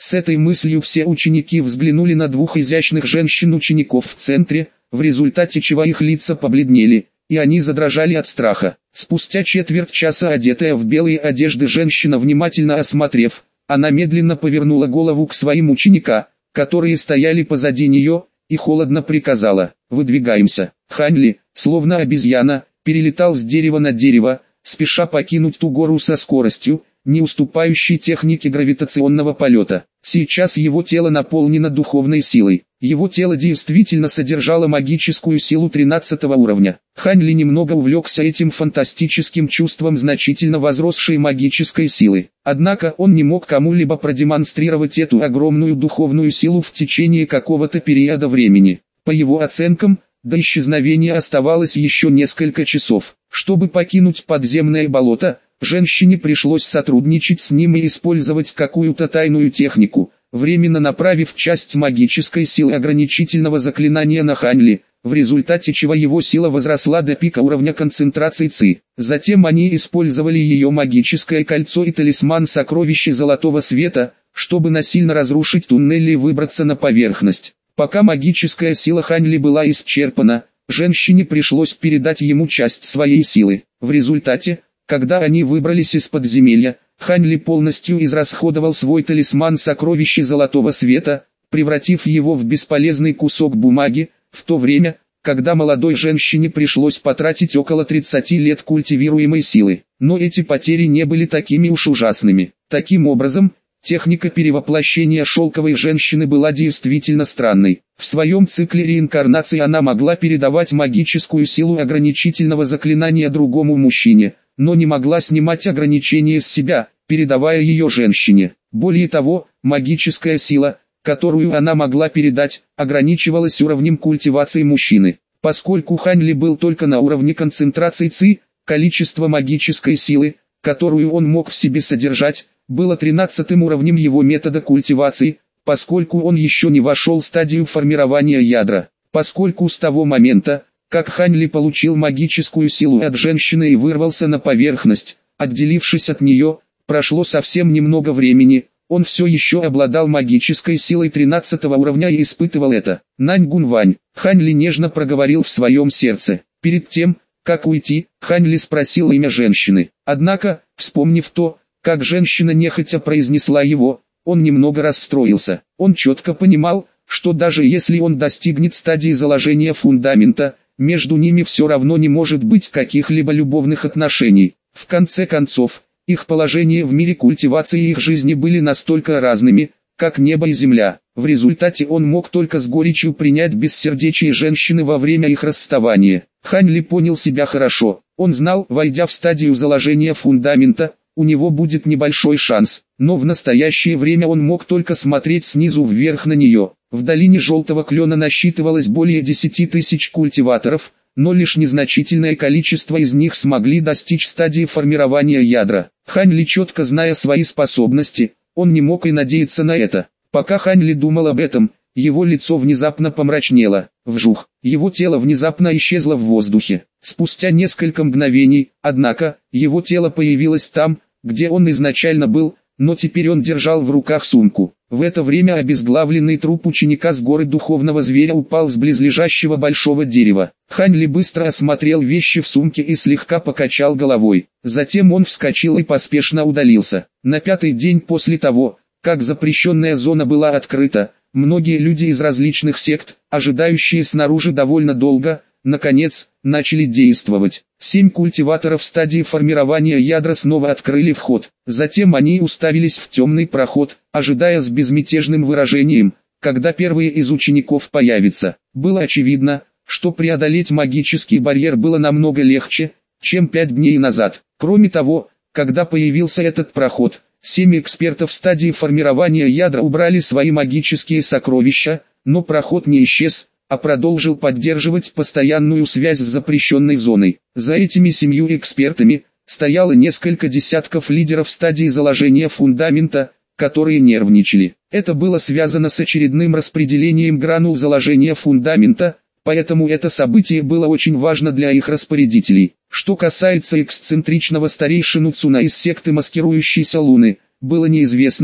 С этой мыслью все ученики взглянули на двух изящных женщин-учеников в центре, в результате чего их лица побледнели, и они задрожали от страха. Спустя четверть часа одетая в белые одежды женщина, внимательно осмотрев, она медленно повернула голову к своим ученикам, которые стояли позади нее, и холодно приказала: «Выдвигаемся». Хань Ли, словно обезьяна, перелетал с дерева на дерево, спеша покинуть ту гору со скоростью, не уступающей технике гравитационного полета. Сейчас его тело наполнено духовной силой. Его тело действительно содержало магическую силу 13 уровня. Хань Ли немного увлекся этим фантастическим чувством значительно возросшей магической силы. Однако он не мог кому-либо продемонстрировать эту огромную духовную силу в течение какого-то периода времени. По его оценкам, до исчезновения оставалось еще несколько часов. Чтобы покинуть подземное болото, женщине пришлось сотрудничать с ним и использовать какую-то тайную технику, временно направив часть магической силы ограничительного заклинания на Хань Ли, в результате чего его сила возросла до пика уровня концентрации Ци. Затем они использовали ее магическое кольцо и талисман сокровища Золотого Света, чтобы насильно разрушить туннели и выбраться на поверхность. Пока магическая сила Хань Ли была исчерпана, женщине пришлось передать ему часть своей силы. В результате, когда они выбрались из подземелья, Хань Ли полностью израсходовал свой талисман сокровища Золотого Света, превратив его в бесполезный кусок бумаги, в то время, когда молодой женщине пришлось потратить около 30 лет культивируемой силы. Но эти потери не были такими уж ужасными. Таким образом, техника перевоплощения шелковой женщины была действительно странной. В своем цикле реинкарнации она могла передавать магическую силу ограничительного заклинания другому мужчине, но не могла снимать ограничения с себя, передавая ее женщине. Более того, магическая сила, которую она могла передать, ограничивалась уровнем культивации мужчины. Поскольку Хань Ли был только на уровне концентрации Ци, количество магической силы, которую он мог в себе содержать, было 13-м уровнем его метода культивации, поскольку он еще не вошел в стадию формирования ядра. Поскольку с того момента, как Хань Ли получил магическую силу от женщины и вырвался на поверхность, отделившись от нее, прошло совсем немного времени, он все еще обладал магической силой 13 уровня и испытывал это. Нань Гунвань, Хань Ли нежно проговорил в своем сердце. Перед тем, как уйти, Хань Ли спросил имя женщины. Однако, вспомнив то, как женщина нехотя произнесла его, он немного расстроился. Он четко понимал, что даже если он достигнет стадии заложения фундамента, между ними все равно не может быть каких-либо любовных отношений. В конце концов, их положение в мире культивации и их жизни были настолько разными, как небо и земля. В результате он мог только с горечью принять бессердечие женщины во время их расставания. Хань Ли понял себя хорошо. Он знал, войдя в стадию заложения фундамента, у него будет небольшой шанс, но в настоящее время он мог только смотреть снизу вверх на нее. В долине Желтого Клена насчитывалось более 10 тысяч культиваторов, но лишь незначительное количество из них смогли достичь стадии формирования ядра. Хань Ли, четко зная свои способности, он не мог и надеяться на это. Пока Хань Ли думал об этом, его лицо внезапно помрачнело. Вжух, его тело внезапно исчезло в воздухе. Спустя несколько мгновений, однако, его тело появилось там, где он изначально был, но теперь он держал в руках сумку. В это время обезглавленный труп ученика с горы духовного зверя упал с близлежащего большого дерева. Хань Ли быстро осмотрел вещи в сумке и слегка покачал головой. Затем он вскочил и поспешно удалился. На 5-й день после того, как запрещенная зона была открыта, многие люди из различных сект, ожидающие снаружи довольно долго, наконец, начали действовать. 7 культиваторов в стадии формирования ядра снова открыли вход. Затем они уставились в темный проход, ожидая с безмятежным выражением, когда первые из учеников появятся. Было очевидно, что преодолеть магический барьер было намного легче, чем 5 дней назад. Кроме того, когда появился этот проход, 7 экспертов в стадии формирования ядра убрали свои магические сокровища, но проход не исчез, а продолжил поддерживать постоянную связь с запрещенной зоной. За этими 7 экспертами стояло несколько десятков лидеров стадии заложения фундамента, которые нервничали. Это было связано с очередным распределением гранул заложения фундамента, поэтому это событие было очень важно для их распорядителей. Что касается эксцентричного старейшины Цуна из секты маскирующейся Луны, было неизвестно,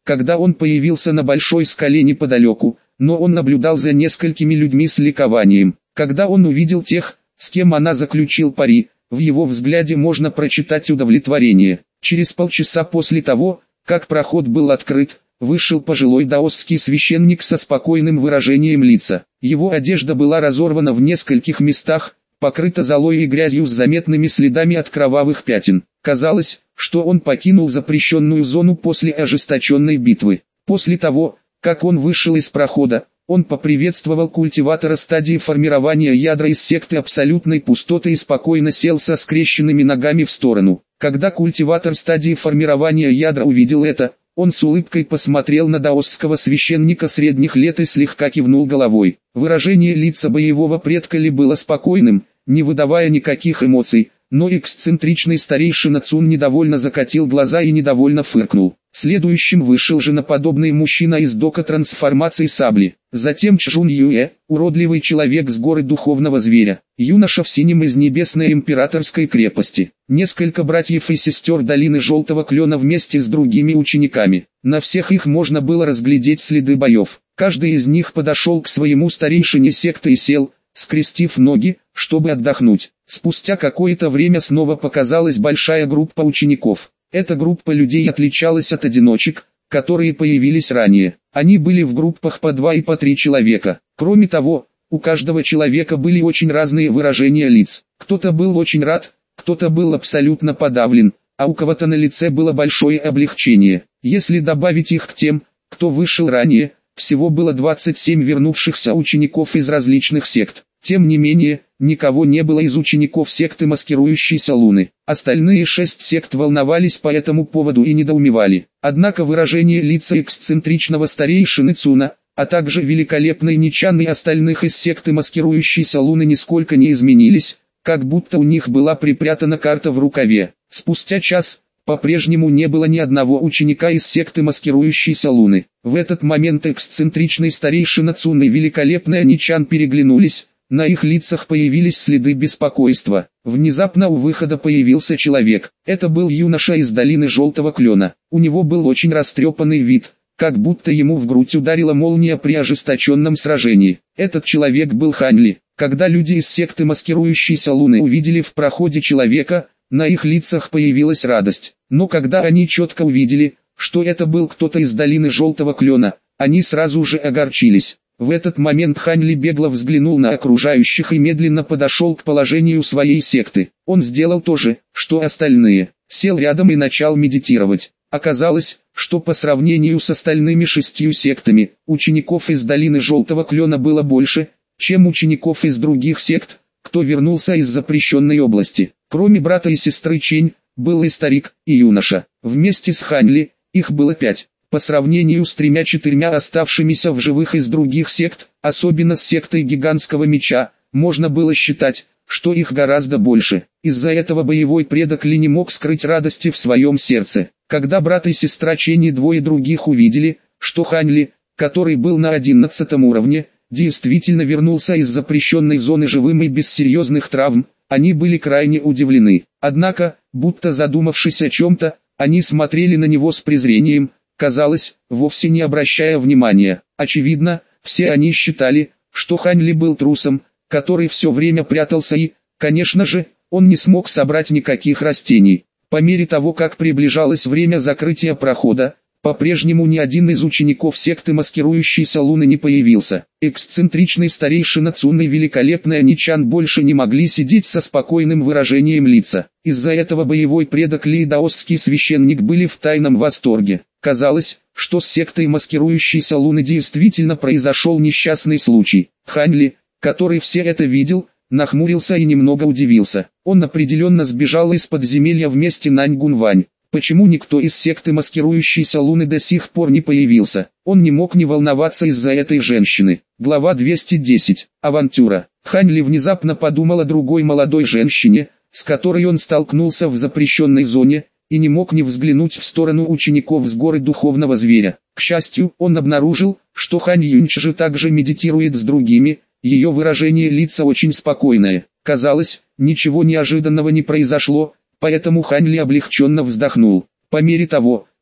когда он появился на большой скале неподалеку, но он наблюдал за несколькими людьми с ликованием. Когда он увидел тех, с кем она заключил пари, в его взгляде можно прочитать удовлетворение. Через полчаса после того, как проход был открыт, вышел пожилой даосский священник со спокойным выражением лица. Его одежда была разорвана в нескольких местах, покрыта золой и грязью с заметными следами от кровавых пятен. Казалось, что он покинул запрещенную зону после ожесточенной битвы. После того, как он вышел из прохода, он поприветствовал культиватора стадии формирования ядра из секты абсолютной пустоты и спокойно сел со скрещенными ногами в сторону. Когда культиватор стадии формирования ядра увидел это, он с улыбкой посмотрел на даосского священника средних лет и слегка кивнул головой. Выражение лица боевого предка Ли было спокойным, не выдавая никаких эмоций, но эксцентричный старейшина Цун недовольно закатил глаза и недовольно фыркнул. Следующим вышел женоподобный мужчина из дока трансформации сабли. Затем Чжун Юэ, уродливый человек с горы духовного зверя. Юноша в синем из небесной императорской крепости. Несколько братьев и сестер долины Желтого Клена вместе с другими учениками. На всех их можно было разглядеть следы боев. Каждый из них подошел к своему старейшине секты и сел, скрестив ноги, чтобы отдохнуть. Спустя какое-то время снова показалась большая группа учеников. Эта группа людей отличалась от одиночек, которые появились ранее. Они были в группах по 2 и по 3 человека. Кроме того, у каждого человека были очень разные выражения лиц. Кто-то был очень рад, кто-то был абсолютно подавлен, а у кого-то на лице было большое облегчение. Если добавить их к тем, кто вышел ранее, всего было 27 вернувшихся учеников из различных сект. Тем не менее, никого не было из учеников секты маскирующейся Луны. Остальные 6 сект волновались по этому поводу и недоумевали. Однако выражение лица эксцентричного старейшины Цуна, а также великолепной Ничан и остальных из секты маскирующейся Луны нисколько не изменились, как будто у них была припрятана карта в рукаве. Спустя час, по-прежнему не было ни одного ученика из секты маскирующейся Луны. В этот момент эксцентричный старейшина Цун и великолепная Ничан переглянулись. На их лицах появились следы беспокойства. Внезапно у выхода появился человек. Это был юноша из долины Желтого Клена. У него был очень растрепанный вид, как будто ему в грудь ударила молния при ожесточенном сражении. Этот человек был Хань Ли. Когда люди из секты маскирующейся Луны увидели в проходе человека, на их лицах появилась радость. Но когда они четко увидели, что это был кто-то из долины Желтого Клена, они сразу же огорчились. В этот момент Хань Ли бегло взглянул на окружающих и медленно подошел к положению своей секты. Он сделал то же, что остальные. Сел рядом и начал медитировать. Оказалось, что по сравнению с остальными 6 сектами, учеников из долины Желтого Клена было больше, чем учеников из других сект, кто вернулся из запрещенной области. Кроме брата и сестры Чень, был и старик, и юноша. Вместе с Хань Ли, их было 5. По сравнению с 3-4 оставшимися в живых из других сект, особенно с сектой Гигантского Меча, можно было считать, что их гораздо больше. Из-за этого боевой предок Ли не мог скрыть радости в своем сердце. Когда брат и сестра Чень и 2 других увидели, что Хань Ли, который был на 11 уровне, действительно вернулся из запрещенной зоны живым и без серьезных травм, они были крайне удивлены. Однако, будто задумавшись о чем-то, они смотрели на него с презрением, казалось, вовсе не обращая внимания. Очевидно, все они считали, что Хань Ли был трусом, который все время прятался и, конечно же, он не смог собрать никаких растений. По мере того, как приближалось время закрытия прохода, по-прежнему ни один из учеников секты маскирующейся Луны не появился. Эксцентричный старейшина Цун и великолепная Ничан больше не могли сидеть со спокойным выражением лица. Из-за этого боевой предок Ли и даосский священник были в тайном восторге. Казалось, что с сектой маскирующейся Луны действительно произошел несчастный случай. Хань Ли, который все это видел, нахмурился и немного удивился. Он определенно сбежал из подземелья вместе Нань Гунвань. Почему никто из секты маскирующейся Луны до сих пор не появился? Он не мог не волноваться из-за этой женщины. Глава 210. Авантюра. Хань Ли внезапно подумал о другой молодой женщине, с которой он столкнулся в запрещенной зоне, и не мог не взглянуть в сторону учеников с горы Духовного Зверя. К счастью, он обнаружил, что Хань Юньчжи также медитирует с другими, ее выражение лица очень спокойное. Казалось, ничего неожиданного не произошло, поэтому Хань Ли облегченно вздохнул. По мере того,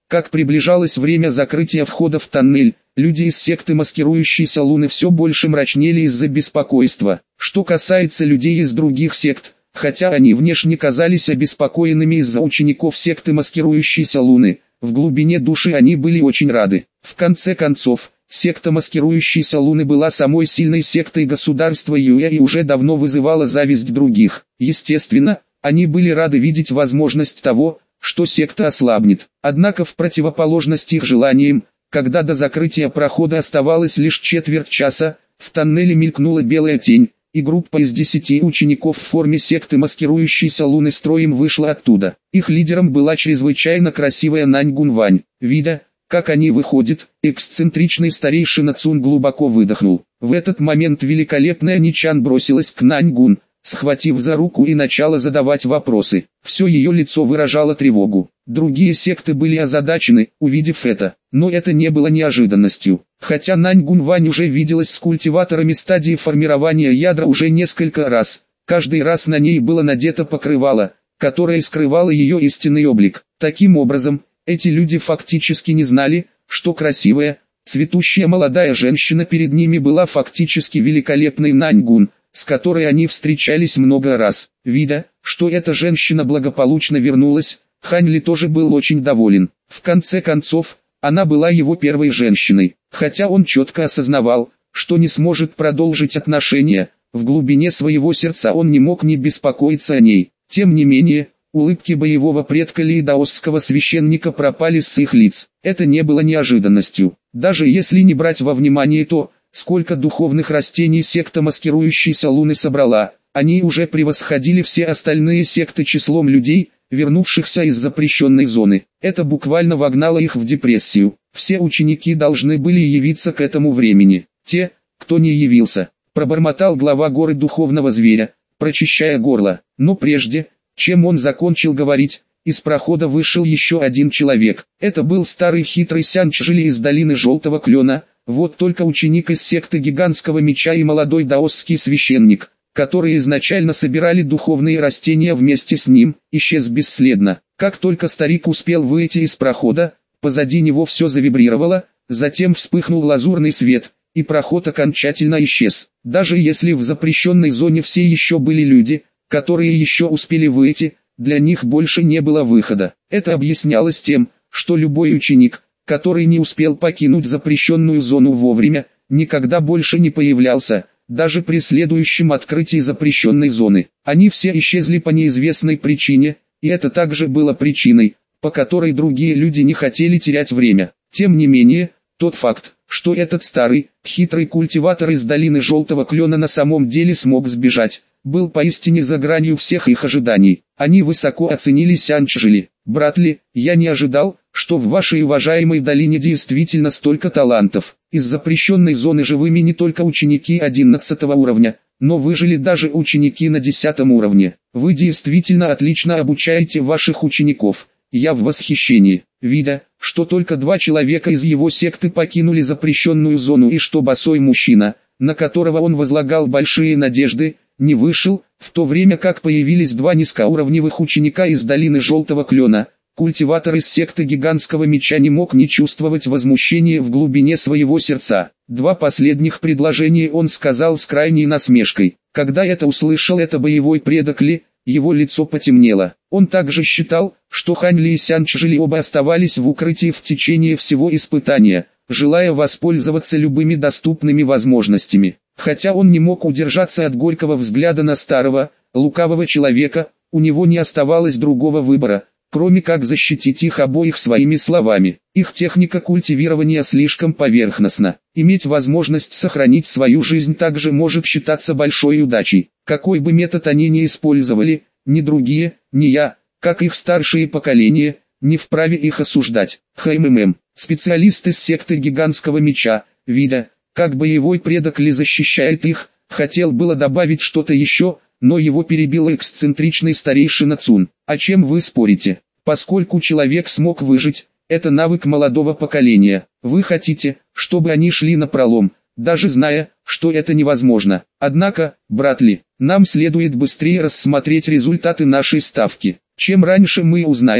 Как приближалось время закрытия входа в тоннель, люди из секты маскирующейся Луны все больше мрачнели из-за беспокойства. Что касается людей из других сект, хотя они внешне казались обеспокоенными из-за учеников секты маскирующейся Луны, в глубине души они были очень рады. В конце концов, секта маскирующейся Луны была самой сильной сектой государства Юэ и уже давно вызывала зависть других. Естественно, они были рады видеть возможность того, что секта ослабнет. Однако в противоположность их желаниям, когда до закрытия прохода оставалось лишь четверть часа, в тоннеле мелькнула белая тень, и группа из 10 учеников в форме секты маскирующейся Луны строем вышла оттуда. Их лидером была чрезвычайно красивая Нань Гунвань. Видя, как они выходят, эксцентричный старейшина Цун глубоко выдохнул. В этот момент великолепная Ничан бросилась к Нань Гун, схватив за руку и начала задавать вопросы. Все ее лицо выражало тревогу. Другие секты были озадачены, увидев это, но это не было неожиданностью. Хотя Нань Гунвань уже виделась с культиваторами стадии формирования ядра уже несколько раз, каждый раз на ней было надето покрывало, которое скрывало ее истинный облик. Таким образом, эти люди фактически не знали, что красивая, цветущая молодая женщина перед ними была фактически великолепной Нань Гун, с которой они встречались много раз. Видя, что эта женщина благополучно вернулась, Хань Ли тоже был очень доволен. В конце концов, она была его первой женщиной. Хотя он четко осознавал, что не сможет продолжить отношения, в глубине своего сердца он не мог не беспокоиться о ней. Тем не менее, улыбки боевого предка Ли и даосского священника пропали с их лиц. Это не было неожиданностью. Даже если не брать во внимание то, сколько духовных растений секта маскирующейся Луны собрала, они уже превосходили все остальные секты числом людей, вернувшихся из запрещенной зоны. Это буквально вогнало их в депрессию. Все ученики должны были явиться к этому времени. Те, кто не явился, пробормотал глава горы духовного зверя, прочищая горло. Но прежде, чем он закончил говорить, из прохода вышел еще один человек. Это был старый хитрый Сян Чжили из долины Желтого Клена. Вот только ученик из секты Гигантского Меча и молодой даосский священник, которые изначально собирали духовные растения вместе с ним, исчез бесследно. Как только старик успел выйти из прохода, позади него все завибрировало, затем вспыхнул лазурный свет, и проход окончательно исчез. Даже если в запрещенной зоне все еще были люди, которые еще успели выйти, для них больше не было выхода. Это объяснялось тем, что любой ученик, который не успел покинуть запрещенную зону вовремя, никогда больше не появлялся, даже при следующем открытии запрещенной зоны. Они все исчезли по неизвестной причине, и это также было причиной, по которой другие люди не хотели терять время. Тем не менее, тот факт, что этот старый, хитрый культиватор из долины Желтого Клена на самом деле смог сбежать, был поистине за гранью всех их ожиданий. Они высоко оценили Сян Чжили. «Брат Ли, я не ожидал, что в вашей уважаемой долине действительно столько талантов. Из запрещенной зоны живыми не только ученики 11 уровня, но выжили даже ученики на 10 уровне. Вы действительно отлично обучаете ваших учеников. Я в восхищении, видя, что только 2 человека из его секты покинули запрещенную зону и что босой мужчина, на которого он возлагал большие надежды, не вышел, в то время как появились 2 низкоуровневых ученика из долины Желтого Клена. Культиватор из секты Гигантского Меча не мог не чувствовать возмущения в глубине своего сердца. 2 последних предложения он сказал с крайней насмешкой. Когда это услышал боевой предок Ли, его лицо потемнело. Он также считал, что Хань Ли и Сян Чжили оба оставались в укрытии в течение всего испытания, желая воспользоваться любыми доступными возможностями. Хотя он не мог удержаться от горького взгляда на старого, лукавого человека, у него не оставалось другого выбора, кроме как защитить их обоих своими словами. Их техника культивирования слишком поверхностна. Иметь возможность сохранить свою жизнь также может считаться большой удачей. Какой бы метод они ни использовали, ни другие, ни я, как их старшие поколения, не вправе их осуждать. Специалист из секты Гигантского Меча, видя, как боевой предок Ли защищает их, хотел было добавить что-то еще, но его перебил эксцентричный старейшина Цун. О чем вы спорите? Поскольку человек смог выжить, это навык молодого поколения. Вы хотите, чтобы они шли напролом, даже зная, что это невозможно. Однако, брат Ли, нам следует быстрее рассмотреть результаты нашей ставки. Чем раньше мы узнаем,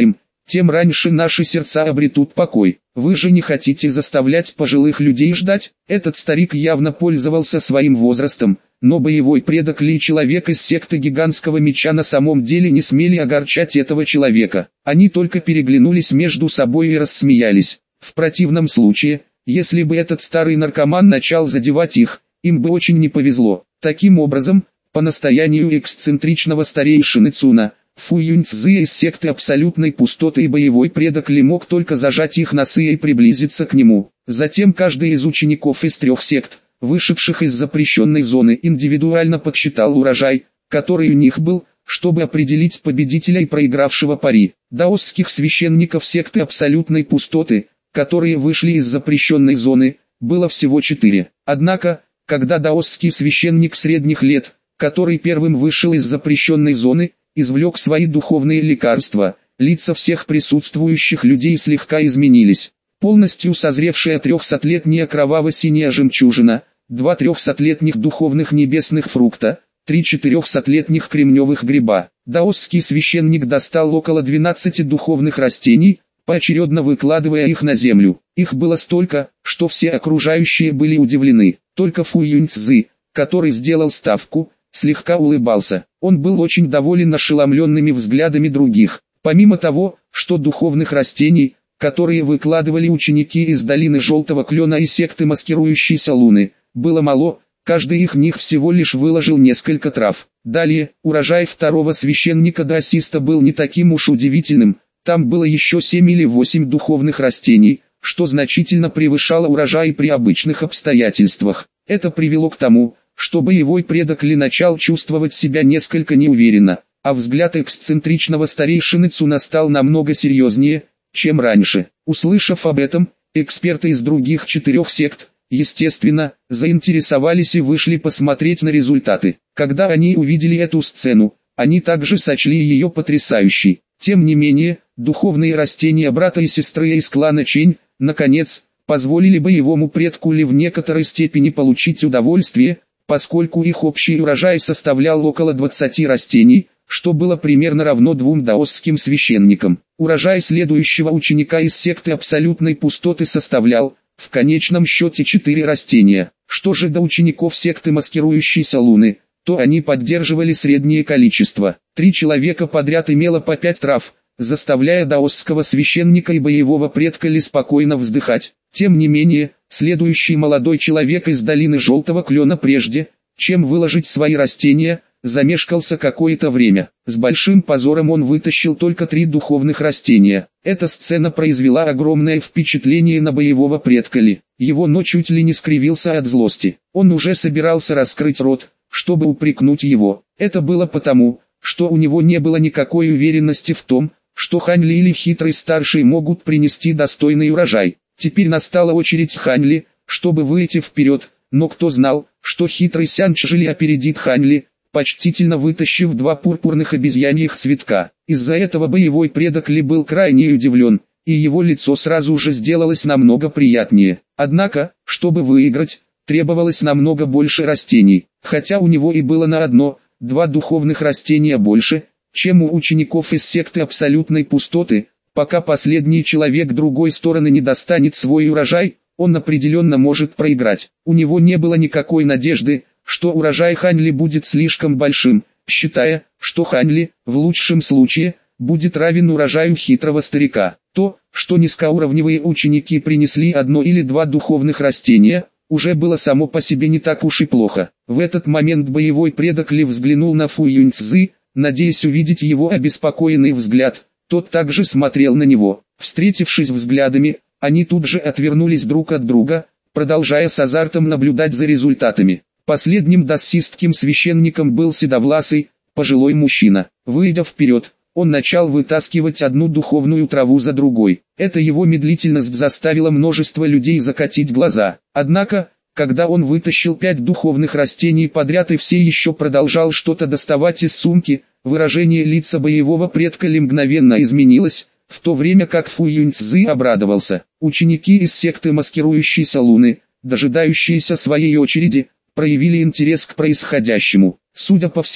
тем раньше наши сердца обретут покой. Вы же не хотите заставлять пожилых людей ждать? Этот старик явно пользовался своим возрастом, но боевой предок Ли, человек из секты гигантского меча, на самом деле не смели огорчать этого человека. Они только переглянулись между собой и рассмеялись. В противном случае, если бы этот старый наркоман начал задевать их, им бы очень не повезло. Таким образом, по настоянию эксцентричного старейшины Цуна, Фу Юньцзы из секты абсолютной пустоты и боевой предок Ли мог только зажать их носы и приблизиться к нему. Затем каждый из учеников из 3 сект, вышедших из запрещенной зоны, индивидуально подсчитал урожай, который у них был, чтобы определить победителя и проигравшего пари. Даосских священников секты абсолютной пустоты, которые вышли из запрещенной зоны, было всего 4. Однако, когда даосский священник средних лет, который первым вышел из запрещенной зоны, извлек свои духовные лекарства, лица всех присутствующих людей слегка изменились. Полностью созревшая 300-летняя кроваво-синяя жемчужина, 2 300-летних духовных небесных фрукта, 3 400-летних кремневых гриба. Даосский священник достал около 12 духовных растений, поочередно выкладывая их на землю. Их было столько, что все окружающие были удивлены. Только Фу Юньцзы, который сделал ставку, слегка улыбался. Он был очень доволен ошеломленными взглядами других. Помимо того, что духовных растений, которые выкладывали ученики из долины Желтого Клена и секты Маскирующейся Луны, было мало, каждый из них всего лишь выложил несколько трав. Далее, урожай второго священника-даосиста был не таким уж удивительным, там было еще 7 или 8 духовных растений, что значительно превышало урожай при обычных обстоятельствах. Это привело к тому, что боевой предок Ли начал чувствовать себя несколько неуверенно, а взгляд эксцентричного старейшины Цуна стал намного серьезнее, чем раньше. Услышав об этом, эксперты из других 4 сект, естественно, заинтересовались и вышли посмотреть на результаты. Когда они увидели эту сцену, они также сочли ее потрясающей. Тем не менее, духовные растения брата и сестры из клана Чень, наконец, позволили боевому предку Ли в некоторой степени получить удовольствие, поскольку их общий урожай составлял около 20 растений, что было примерно равно 2 даосским священникам. Урожай следующего ученика из секты абсолютной пустоты составлял, в конечном счете, 4 растения. Что же до учеников секты Маскирующейся Луны, то они поддерживали среднее количество. 3 человека подряд имело по 5 трав, заставляя даосского священника и боевого предка Ли спокойно вздыхать. Тем не менее, следующий молодой человек из долины Желтого Клена, прежде чем выложить свои растения, замешкался какое-то время. С большим позором он вытащил только 3 духовных растения. Эта сцена произвела огромное впечатление на боевого предка Ли. Его нос чуть ли не скривился от злости. Он уже собирался раскрыть рот, чтобы упрекнуть его. Это было потому, что у него не было никакой уверенности в том, что Хань Ли или хитрый старший могут принести достойный урожай. Теперь настала очередь Хань Ли, чтобы выйти вперед, но кто знал, что хитрый Сян Чжили опередит Хань Ли, почтительно вытащив 2 пурпурных обезьяньих цветка. Из-за этого боевой предок Ли был крайне удивлен, и его лицо сразу же сделалось намного приятнее. Однако, чтобы выиграть, требовалось намного больше растений, хотя у него и было на 1-2 духовных растения больше, чем у учеников из секты абсолютной пустоты. Пока последний человек другой стороны не достанет свой урожай, он определенно может проиграть. У него не было никакой надежды, что урожай Хань Ли будет слишком большим, считая, что Хань Ли, в лучшем случае, будет равен урожаю хитрого старика. То, что низкоуровневые ученики принесли 1 или 2 духовных растения, уже было само по себе не так уж и плохо. В этот момент боевой предок Ли взглянул на Фу Юньцзы, надеясь увидеть его обеспокоенный взгляд. Тот также смотрел на него. Встретившись взглядами, они тут же отвернулись друг от друга, продолжая с азартом наблюдать за результатами. Последним даосистским священником был седовласый, пожилой мужчина. Выйдя вперед, он начал вытаскивать одну духовную траву за другой. Это его медлительность заставила множество людей закатить глаза. Однако, когда он вытащил 5 духовных растений подряд и все еще продолжал что-то доставать из сумки, выражение лица боевого предка Ли мгновенно изменилось, в то время как Фу Юньцзы обрадовался. Ученики из секты Маскирующейся Луны, дожидающиеся своей очереди, проявили интерес к происходящему. Судя по всему,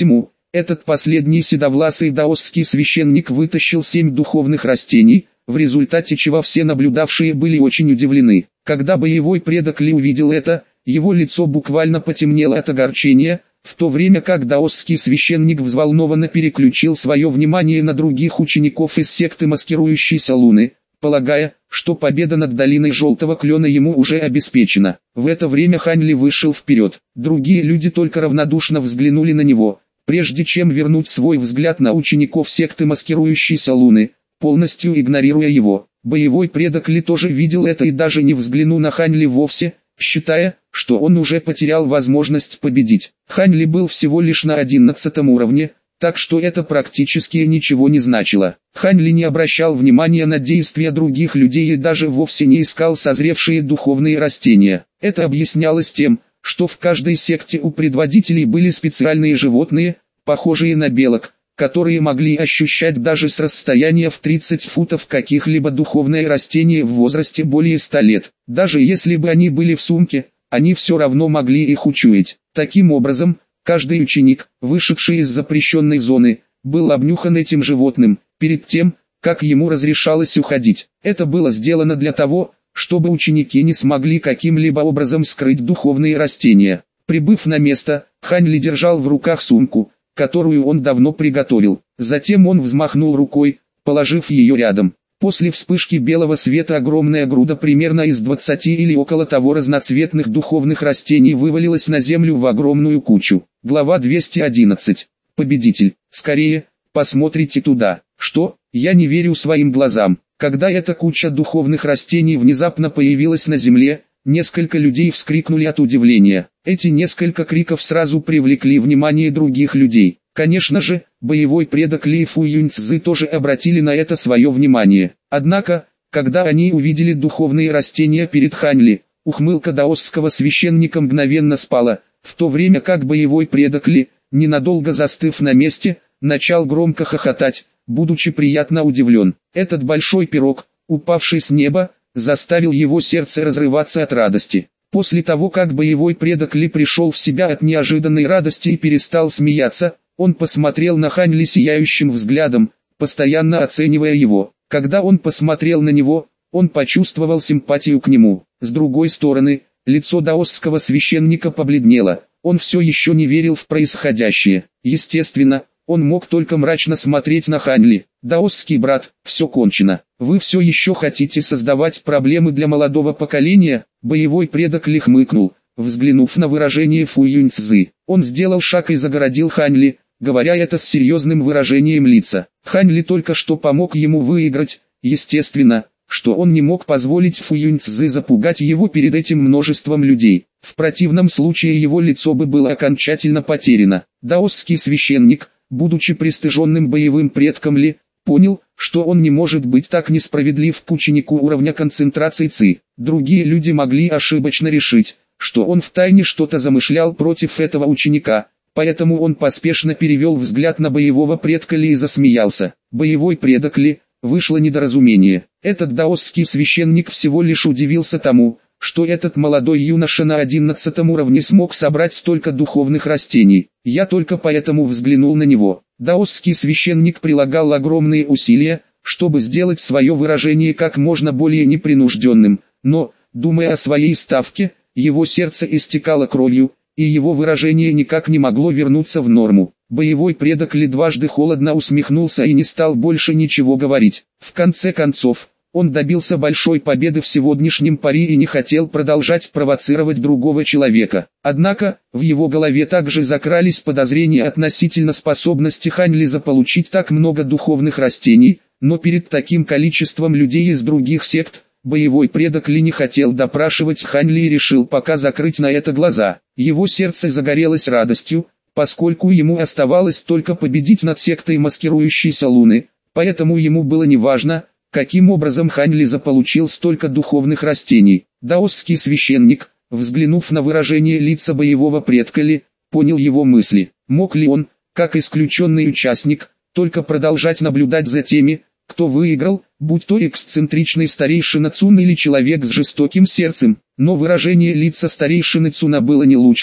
Этот последний седовласый даосский священник вытащил 7 духовных растений, в результате чего все наблюдавшие были очень удивлены. Когда боевой предок Ли увидел это, его лицо буквально потемнело от огорчения, в то время как даосский священник взволнованно переключил свое внимание на других учеников из секты маскирующейся луны, полагая, что победа над долиной Желтого Клена ему уже обеспечена. В это время Хань Ли вышел вперед. Другие люди только равнодушно взглянули на него, прежде чем вернуть свой взгляд на учеников секты маскирующейся луны, полностью игнорируя его. Боевой предок Ли тоже видел это и даже не взглянул на Хань Ли вовсе, считая, что он уже потерял возможность победить. Хань Ли был всего лишь на 11 уровне, так что это практически ничего не значило. Хань Ли не обращал внимания на действия других людей и даже вовсе не искал созревшие духовные растения. Это объяснялось тем, что в каждой секте у предводителей были специальные животные, похожие на белок, которые могли ощущать даже с расстояния в 30 футов каких-либо духовное растение в возрасте более 100 лет. Даже если бы они были в сумке, они все равно могли их учуять. Таким образом, каждый ученик, вышедший из запрещенной зоны, был обнюхан этим животным, перед тем, как ему разрешалось уходить. Это было сделано для того, чтобы ученики не смогли каким-либо образом скрыть духовные растения. Прибыв на место, Хань Ли держал в руках сумку, которую он давно приготовил. Затем он взмахнул рукой, положив ее рядом. После вспышки белого света огромная груда примерно из 20 или около того разноцветных духовных растений вывалилась на землю в огромную кучу. Глава 211. Победитель. Скорее, посмотрите туда. Что? Я не верю своим глазам. Когда эта куча духовных растений внезапно появилась на земле, несколько людей вскрикнули от удивления. Эти несколько криков сразу привлекли внимание других людей. Конечно же, боевой предок Ли и Фу Юньцзы тоже обратили на это свое внимание. Однако, когда они увидели духовные растения перед Хань Ли, ухмылка даосского священника мгновенно спала, в то время как боевой предок Ли, ненадолго застыв на месте, начал громко хохотать, будучи приятно удивлен. Этот большой пирог, упавший с неба, заставил его сердце разрываться от радости. После того, как боевой предок Ли пришел в себя от неожиданной радости и перестал смеяться, он посмотрел на Хань Ли сияющим взглядом, постоянно оценивая его. Когда он посмотрел на него, он почувствовал симпатию к нему. С другой стороны, лицо даосского священника побледнело. Он все еще не верил в происходящее. Естественно, он мог только мрачно смотреть на Хань Ли. «Даосский брат, все кончено. Вы все еще хотите создавать проблемы для молодого поколения?» Боевой предок Ли хмыкнул, взглянув на выражение Фу Юньцзы. Он сделал шаг и загородил Хань Ли, говоря это с серьезным выражением лица. Хань Ли только что помог ему выиграть, естественно, что он не мог позволить Фу Юньцзы запугать его перед этим множеством людей. В противном случае его лицо бы было окончательно потеряно. Даосский священник, будучи пристыженным боевым предком Ли, понял, что он не может быть так несправедлив к ученику уровня концентрации Ци. Другие люди могли ошибочно решить, что он втайне что-то замышлял против этого ученика, поэтому он поспешно перевел взгляд на боевого предка Ли и засмеялся. Боевой предок Ли, вышло недоразумение. Этот даосский священник всего лишь удивился тому, что этот молодой юноша на 11 уровне смог собрать столько духовных растений. Я только поэтому взглянул на него. Даосский священник прилагал огромные усилия, чтобы сделать свое выражение как можно более непринужденным, но, думая о своей ставке, его сердце истекало кровью, и его выражение никак не могло вернуться в норму. Боевой предок Ли дважды холодно усмехнулся и не стал больше ничего говорить. В конце концов, он добился большой победы в сегодняшнем пари и не хотел продолжать провоцировать другого человека. Однако, в его голове также закрались подозрения относительно способности Хань Ли заполучить так много духовных растений, но перед таким количеством людей из других сект, боевой предок Ли не хотел допрашивать Хань Ли и решил пока закрыть на это глаза. Его сердце загорелось радостью, поскольку ему оставалось только победить над сектой маскирующейся луны, поэтому ему было неважно, каким образом Хань Ли заполучил столько духовных растений. Даосский священник, взглянув на выражение лица боевого предка Ли, понял его мысли. Мог ли он, как исключенный участник, только продолжать наблюдать за теми, кто выиграл, будь то эксцентричный старейшина Цун или человек с жестоким сердцем? Но выражение лица старейшины Цуна было не лучше,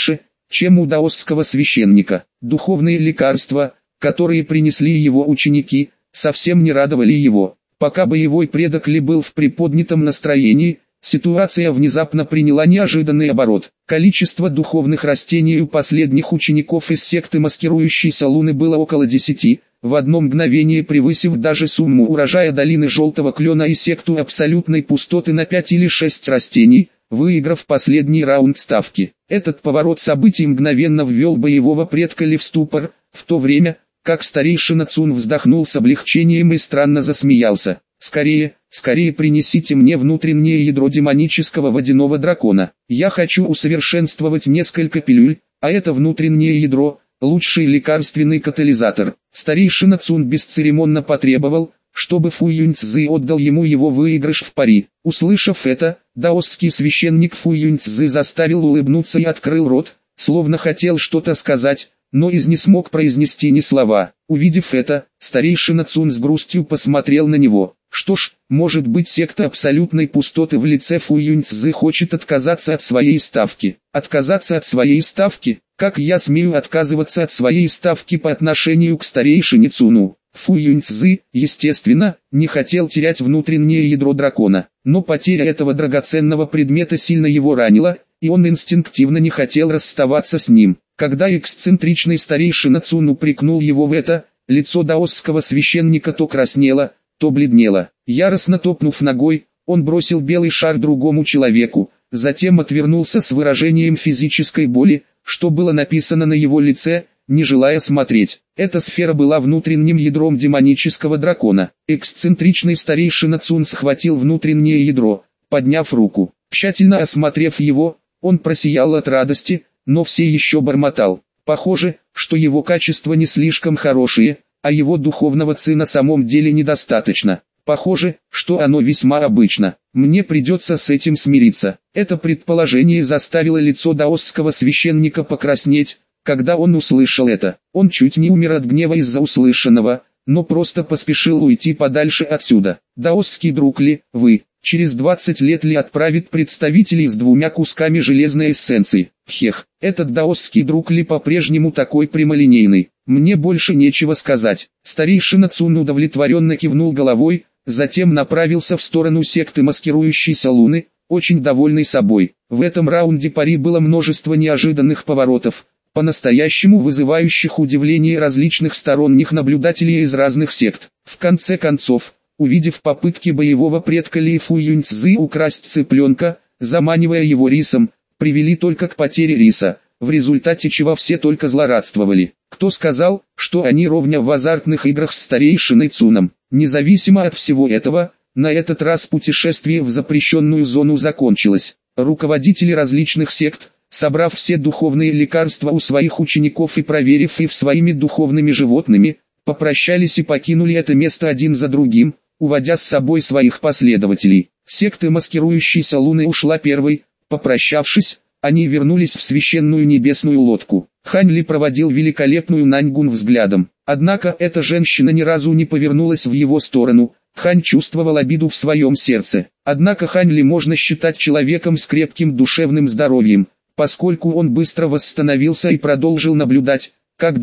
чем у даосского священника. Духовные лекарства, которые принесли его ученики, совсем не радовали его. Пока боевой предок Ли был в приподнятом настроении, ситуация внезапно приняла неожиданный оборот. Количество духовных растений у последних учеников из секты маскирующейся Луны было около 10, в одно мгновение превысив даже сумму урожая долины Желтого Клена и секту абсолютной пустоты на 5 или 6 растений, выиграв последний раунд ставки. Этот поворот событий мгновенно ввел боевого предка Ли в ступор, в то время, как старейшина Цун вздохнул с облегчением и странно засмеялся. «Скорее, скорее принесите мне внутреннее ядро демонического водяного дракона. Я хочу усовершенствовать несколько пилюль, а это внутреннее ядро – лучший лекарственный катализатор». Старейшина Цун бесцеремонно потребовал, чтобы Фу Юньцзы отдал ему его выигрыш в пари. Услышав это, даосский священник Фу Юньцзы заставил улыбнуться и открыл рот, словно хотел что-то сказать, но не смог произнести ни слова. Увидев это, старейшина Цун с грустью посмотрел на него. Что ж, может быть, секта абсолютной пустоты в лице Фу Юньцзы хочет отказаться от своей ставки. Отказаться от своей ставки? Как я смею отказываться от своей ставки по отношению к старейшине Цуну? Фу Юньцзы, естественно, не хотел терять внутреннее ядро дракона, но потеря этого драгоценного предмета сильно его ранила, и он инстинктивно не хотел расставаться с ним. Когда эксцентричный старейшина Цун упрекнул его в это, лицо даосского священника то краснело, то бледнело. Яростно топнув ногой, он бросил белый шар другому человеку, затем отвернулся с выражением физической боли, что было написано на его лице, не желая смотреть. Эта сфера была внутренним ядром демонического дракона. Эксцентричный старейшина Цун схватил внутреннее ядро, подняв руку. Тщательно осмотрев его, он просиял от радости, но все еще бормотал. Похоже, что его качества не слишком хорошие, а его духовного ци на самом деле недостаточно. Похоже, что оно весьма обычно. Мне придется с этим смириться. Это предположение заставило лицо даосского священника покраснеть, когда он услышал это. Он чуть не умер от гнева из-за услышанного, но просто поспешил уйти подальше отсюда. Даосский друг Ли, вы, через 20 лет Ли отправит представителей с 2 кусками железной эссенции. Хех, этот даосский друг Ли по-прежнему такой прямолинейный. Мне больше нечего сказать. Старейшина Цун удовлетворенно кивнул головой, затем направился в сторону секты маскирующейся Луны, очень довольный собой. В этом раунде пари было множество неожиданных поворотов, по-настоящему вызывающих удивление различных сторонних наблюдателей из разных сект. В конце концов, увидев попытки боевого предка Ли Фу Юньцзы украсть цыпленка, заманивая его рисом, привели только к потере риса, в результате чего все только злорадствовали. Кто сказал, что они ровня в азартных играх с старейшиной Цуном? Независимо от всего этого, на этот раз путешествие в запрещенную зону закончилось. Руководители различных сект, собрав все духовные лекарства у своих учеников и проверив их своими духовными животными, попрощались и покинули это место один за другим, уводя с собой своих последователей. Секта маскирующейся Луны ушла первой. Попрощавшись, они вернулись в священную небесную лодку. Хань Ли проводил великолепную Наньгун взглядом. Однако эта женщина ни разу не повернулась в его сторону. Хань чувствовал обиду в своем сердце. Однако Хань Ли можно считать человеком с крепким душевным здоровьем, поскольку он быстро восстановился и продолжил наблюдать, как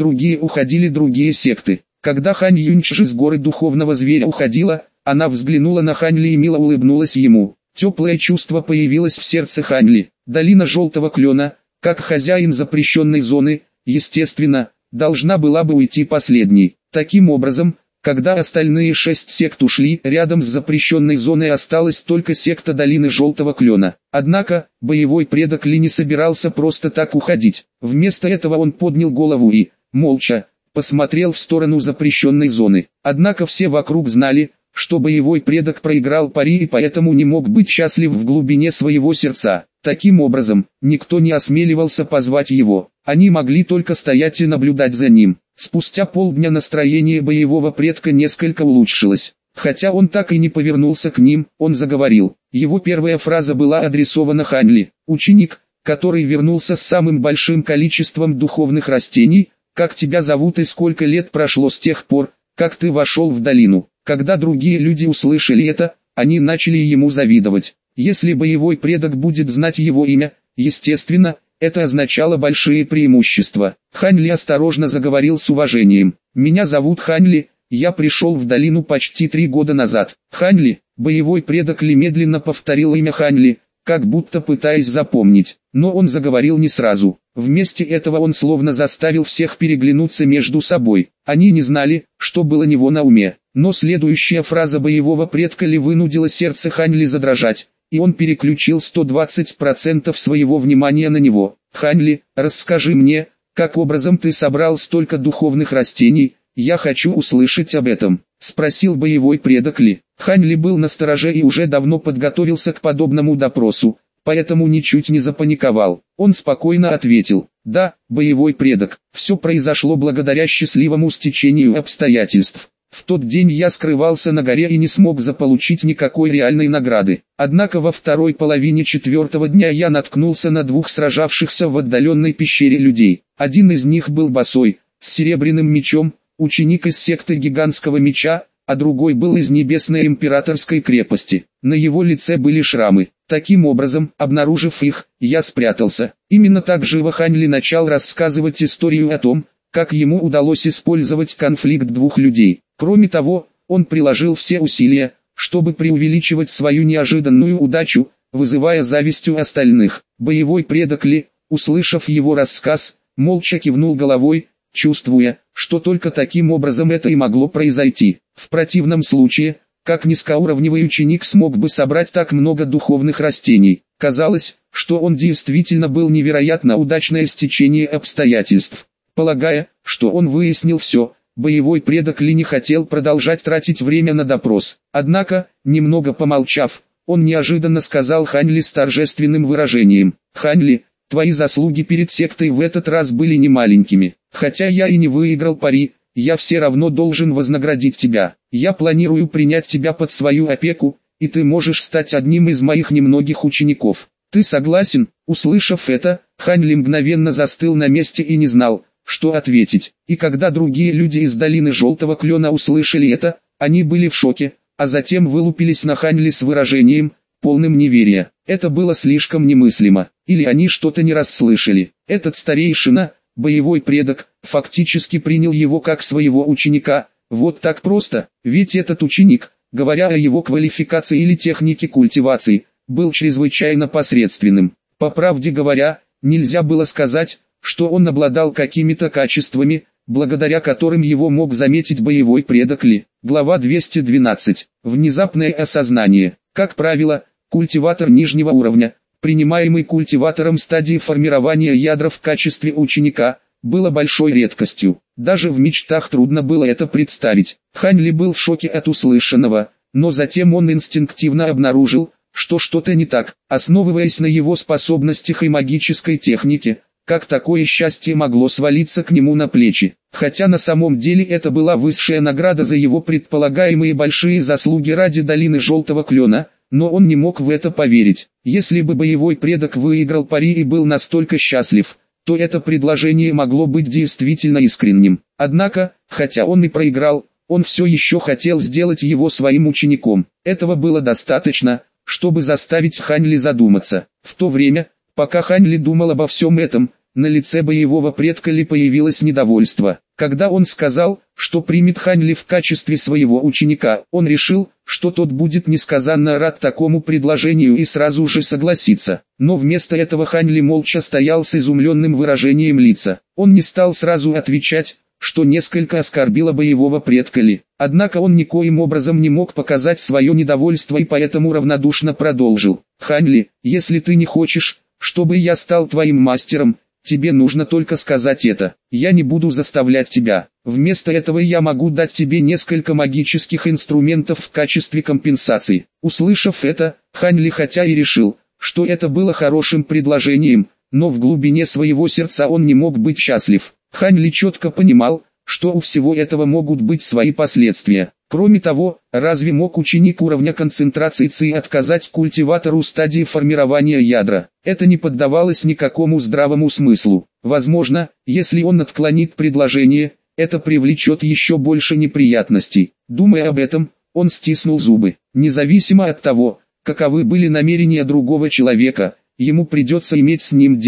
другие секты. Когда Хань Юньчжи с горы духовного зверя уходила, она взглянула на Хань Ли и мило улыбнулась ему. Теплое чувство появилось в сердце Хань Ли. Долина Желтого Клена, как хозяин запрещенной зоны, естественно, должна была бы уйти последней. Таким образом, когда остальные 6 сект ушли, рядом с запрещенной зоной осталась только секта Долины Желтого Клена. Однако, боевой предок Ли не собирался просто так уходить. Вместо этого он поднял голову и, молча, посмотрел в сторону запрещенной зоны. Однако все вокруг знали, что боевой предок проиграл пари и поэтому не мог быть счастлив в глубине своего сердца. Таким образом, никто не осмеливался позвать его. Они могли только стоять и наблюдать за ним. Спустя полдня настроение боевого предка несколько улучшилось. Хотя он так и не повернулся к ним, он заговорил. Его первая фраза была адресована Хань Ли. Ученик, который вернулся с самым большим количеством духовных растений, как тебя зовут и сколько лет прошло с тех пор, как ты вошел в долину. Когда другие люди услышали это, они начали ему завидовать. Если боевой предок будет знать его имя, естественно, это означало большие преимущества. Хань Ли осторожно заговорил с уважением. «Меня зовут Хань Ли, я пришел в долину почти 3 года назад». Хань Ли, боевой предок Ли медленно повторил имя Хань Ли, как будто пытаясь запомнить, но он заговорил не сразу. Вместо этого он словно заставил всех переглянуться между собой. Они не знали, что было у него на уме, но следующая фраза боевого предка Ли вынудила сердце Хань Ли задрожать, и он переключил 120% своего внимания на него. «Хань Ли, расскажи мне, как образом ты собрал столько духовных растений, я хочу услышать об этом», — спросил боевой предок Ли. Хань Ли был настороже и уже давно подготовился к подобному допросу, поэтому ничуть не запаниковал. Он спокойно ответил: «Да, боевой предок, все произошло благодаря счастливому стечению обстоятельств. В тот день я скрывался на горе и не смог заполучить никакой реальной награды. Однако во второй половине 4-го дня я наткнулся на 2 сражавшихся в отдаленной пещере людей. Один из них был босой, с серебряным мечом, ученик из секты гигантского меча, а другой был из небесной императорской крепости. На его лице были шрамы. Таким образом, обнаружив их, я спрятался». Именно так живо Хань Ли начал рассказывать историю о том, как ему удалось использовать конфликт 2 людей. Кроме того, он приложил все усилия, чтобы преувеличивать свою неожиданную удачу, вызывая зависть у остальных. Боевой предок Ли, услышав его рассказ, молча кивнул головой, чувствуя, что только таким образом это и могло произойти. В противном случае, как низкоуровневый ученик смог бы собрать так много духовных растений? Казалось, что он действительно был невероятно удачное стечение обстоятельств. Полагая, что он выяснил все, боевой предок Ли не хотел продолжать тратить время на допрос. Однако, немного помолчав, он неожиданно сказал Хань Ли с торжественным выражением: «Хань Ли, твои заслуги перед сектой в этот раз были немаленькими. Хотя я и не выиграл пари, я все равно должен вознаградить тебя. Я планирую принять тебя под свою опеку, и ты можешь стать одним из моих немногих учеников. Ты согласен?» Услышав это, Хань Ли мгновенно застыл на месте и не знал, что ответить. И когда другие люди из долины Желтого Клена услышали это, они были в шоке, а затем вылупились на Хань Ли с выражением, полным неверия. Это было слишком немыслимо, или они что-то не расслышали. Этот старейшина, боевой предок, фактически принял его как своего ученика. Вот так просто, ведь этот ученик, говоря о его квалификации или технике культивации, был чрезвычайно посредственным. По правде говоря, нельзя было сказать, что он обладал какими-то качествами, благодаря которым его мог заметить боевой предок Ли. Глава 212. Внезапное осознание. Как правило, культиватор нижнего уровня, принимаемый культиватором стадии формирования ядра в качестве ученика, было большой редкостью. Даже в мечтах трудно было это представить. Хань Ли был в шоке от услышанного, но затем он инстинктивно обнаружил, что что-то не так. Основываясь на его способностях и магической технике, как такое счастье могло свалиться к нему на плечи? Хотя на самом деле это была высшая награда за его предполагаемые большие заслуги ради долины Желтого Клена, но он не мог в это поверить. Если бы боевой предок выиграл пари и был настолько счастлив, то это предложение могло быть действительно искренним. Однако, хотя он и проиграл, он все еще хотел сделать его своим учеником. Этого было достаточно, чтобы заставить Хань Ли задуматься. В то время, пока Хань Ли думал обо всем этом, на лице боевого предка Ли появилось недовольство. Когда он сказал, что примет Хань Ли в качестве своего ученика, он решил, что тот будет несказанно рад такому предложению и сразу же согласится. Но вместо этого Хань Ли молча стоял с изумленным выражением лица. Он не стал сразу отвечать, что несколько оскорбило боевого предка Ли. Однако он никоим образом не мог показать свое недовольство и поэтому равнодушно продолжил: «Хань Ли, если ты не хочешь, чтобы я стал твоим мастером, тебе нужно только сказать это. Я не буду заставлять тебя. Вместо этого я могу дать тебе несколько магических инструментов в качестве компенсации». Услышав это, Хань Ли хотя и решил, что это было хорошим предложением, но в глубине своего сердца он не мог быть счастлив. Хань Ли четко понимал, что у всего этого могут быть свои последствия. Кроме того, разве мог ученик уровня концентрации Ци отказать культиватору стадии формирования ядра? Это не поддавалось никакому здравому смыслу. Возможно, если он отклонит предложение, это привлечет еще больше неприятностей. Думая об этом, он стиснул зубы. Независимо от того, каковы были намерения другого человека, ему придется иметь с ним дело.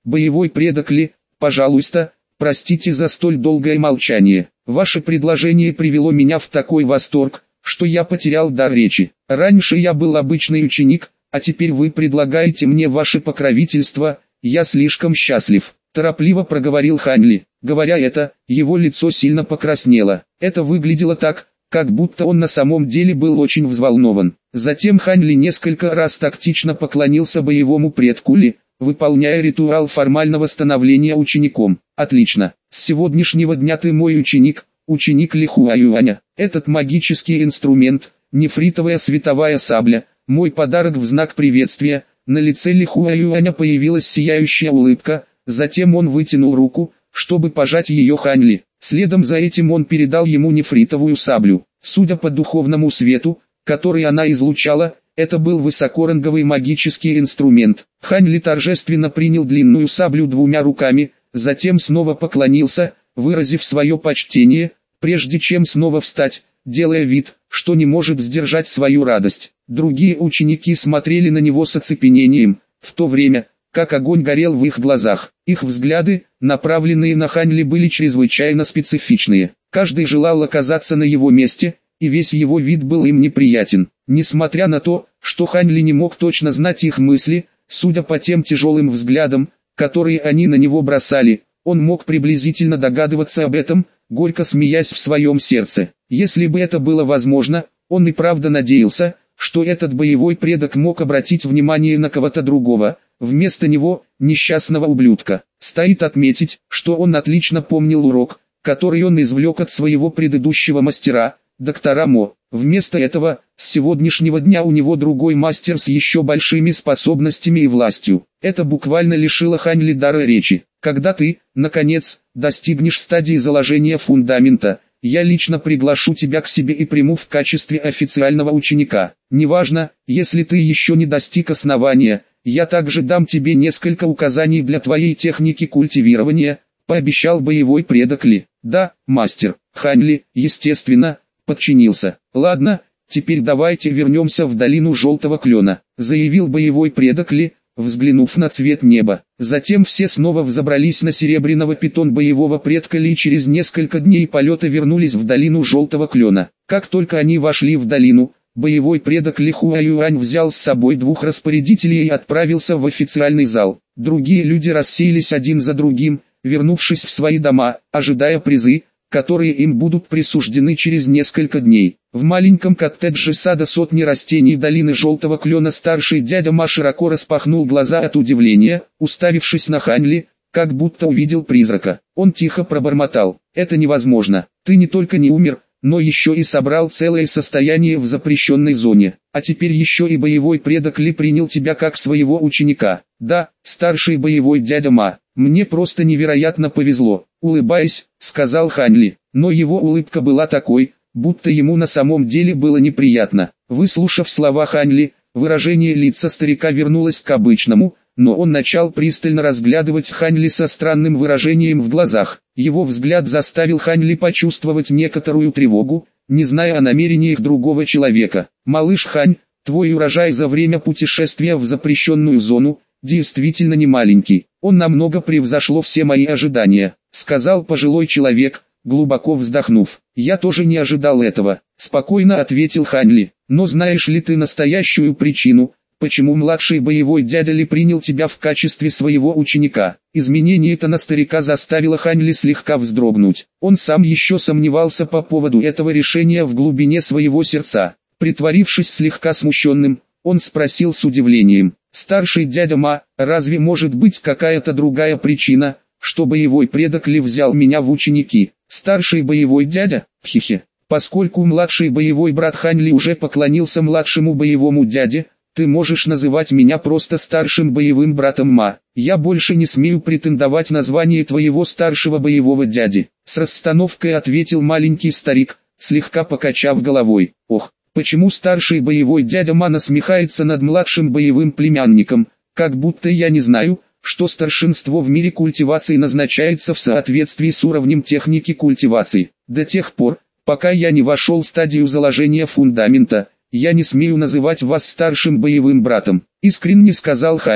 Боевой предок Ли, пожалуйста, простите за столь долгое молчание. Ваше предложение привело меня в такой восторг, что я потерял дар речи. Раньше я был обычный ученик, а теперь вы предлагаете мне ваше покровительство, я слишком счастлив. Торопливо проговорил Хань Ли. Говоря это, его лицо сильно покраснело. Это выглядело так, как будто он на самом деле был очень взволнован. Затем Хань Ли несколько раз тактично поклонился боевому предку Ли, выполняя ритуал формального становления учеником. Отлично. С сегодняшнего дня ты мой ученик, ученик Ли Хуаюаня. Этот магический инструмент, нефритовая световая сабля, мой подарок в знак приветствия. На лице Ли Хуаюаня появилась сияющая улыбка, затем он вытянул руку, чтобы пожать ее Хань Ли. Следом за этим он передал ему нефритовую саблю. Судя по духовному свету, который она излучала, это был высокоранговый магический инструмент. Хань Ли торжественно принял длинную саблю двумя руками, затем снова поклонился, выразив свое почтение, прежде чем снова встать, делая вид, что не может сдержать свою радость. Другие ученики смотрели на него с оцепенением, в то время, как огонь горел в их глазах. Их взгляды, направленные на Хань Ли, были чрезвычайно специфичные. Каждый желал оказаться на его месте, и весь его вид был им неприятен. Несмотря на то, что Хань Ли не мог точно знать их мысли, судя по тем тяжелым взглядам, которые они на него бросали, он мог приблизительно догадываться об этом, горько смеясь в своем сердце. Если бы это было возможно, он и правда надеялся, что этот боевой предок мог обратить внимание на кого-то другого, вместо него, несчастного ублюдка. Стоит отметить, что он отлично помнил урок, который он извлек от своего предыдущего мастера, доктора Мо. Вместо этого, с сегодняшнего дня у него другой мастер с еще большими способностями и властью. Это буквально лишило Хань Ли дара речи. Когда ты, наконец, достигнешь стадии заложения фундамента, я лично приглашу тебя к себе и приму в качестве официального ученика. Неважно, если ты еще не достиг основания, я также дам тебе несколько указаний для твоей техники культивирования, пообещал боевой предок Ли. Да, мастер. Хань Ли, естественно, подчинился. Ладно, теперь давайте вернемся в долину Желтого Клена, заявил боевой предок Ли, взглянув на цвет неба. Затем все снова взобрались на серебряного питон боевого предка Ли и через несколько дней полета вернулись в долину Желтого Клена. Как только они вошли в долину, боевой предок Ли Хуаюань взял с собой двух распорядителей и отправился в официальный зал. Другие люди рассеялись один за другим, вернувшись в свои дома, ожидая призы, которые им будут присуждены через несколько дней. В маленьком коттедже сада сотни растений долины Желтого Клена старший дядя Ма широко распахнул глаза от удивления, уставившись на Хань Ли, как будто увидел призрака. Он тихо пробормотал: «Это невозможно, ты не только не умер, но еще и собрал целое состояние в запрещенной зоне, а теперь еще и боевой предок Ли принял тебя как своего ученика». «Да, старший боевой дядя Ма, мне просто невероятно повезло», улыбаясь, сказал Хань Ли, но его улыбка была такой, будто ему на самом деле было неприятно. Выслушав слова Хань Ли, выражение лица старика вернулось к обычному, но он начал пристально разглядывать Хань Ли со странным выражением в глазах. Его взгляд заставил Хань Ли почувствовать некоторую тревогу, не зная о намерениях другого человека. «Малыш Хань, твой урожай за время путешествия в запрещенную зону действительно не маленький. Он намного превзошло все мои ожидания», сказал пожилой человек, глубоко вздохнув. «Я тоже не ожидал этого», спокойно ответил Хань Ли. «Но знаешь ли ты настоящую причину, почему младший боевой дядя Ли принял тебя в качестве своего ученика?» Изменение это на старика заставило Хань Ли слегка вздрогнуть. Он сам еще сомневался по поводу этого решения в глубине своего сердца. Притворившись слегка смущенным, он спросил с удивлением: «Старший дядя Ма, разве может быть какая-то другая причина, что боевой предок Ли взял меня в ученики?» «Старший боевой дядя? Хе-хе. Поскольку младший боевой брат Хань Ли уже поклонился младшему боевому дяде, ты можешь называть меня просто старшим боевым братом Ма. Я больше не смею претендовать на звание твоего старшего боевого дяди», с расстановкой ответил маленький старик, слегка покачав головой. «Ох, почему старший боевой дядя Ма насмехается над младшим боевым племянником, как будто я не знаю, что старшинство в мире культивации назначается в соответствии с уровнем техники культивации. До тех пор, пока я не вошел в стадию заложения фундамента, я не смею называть вас старшим боевым братом», искренне сказал Хань Ли,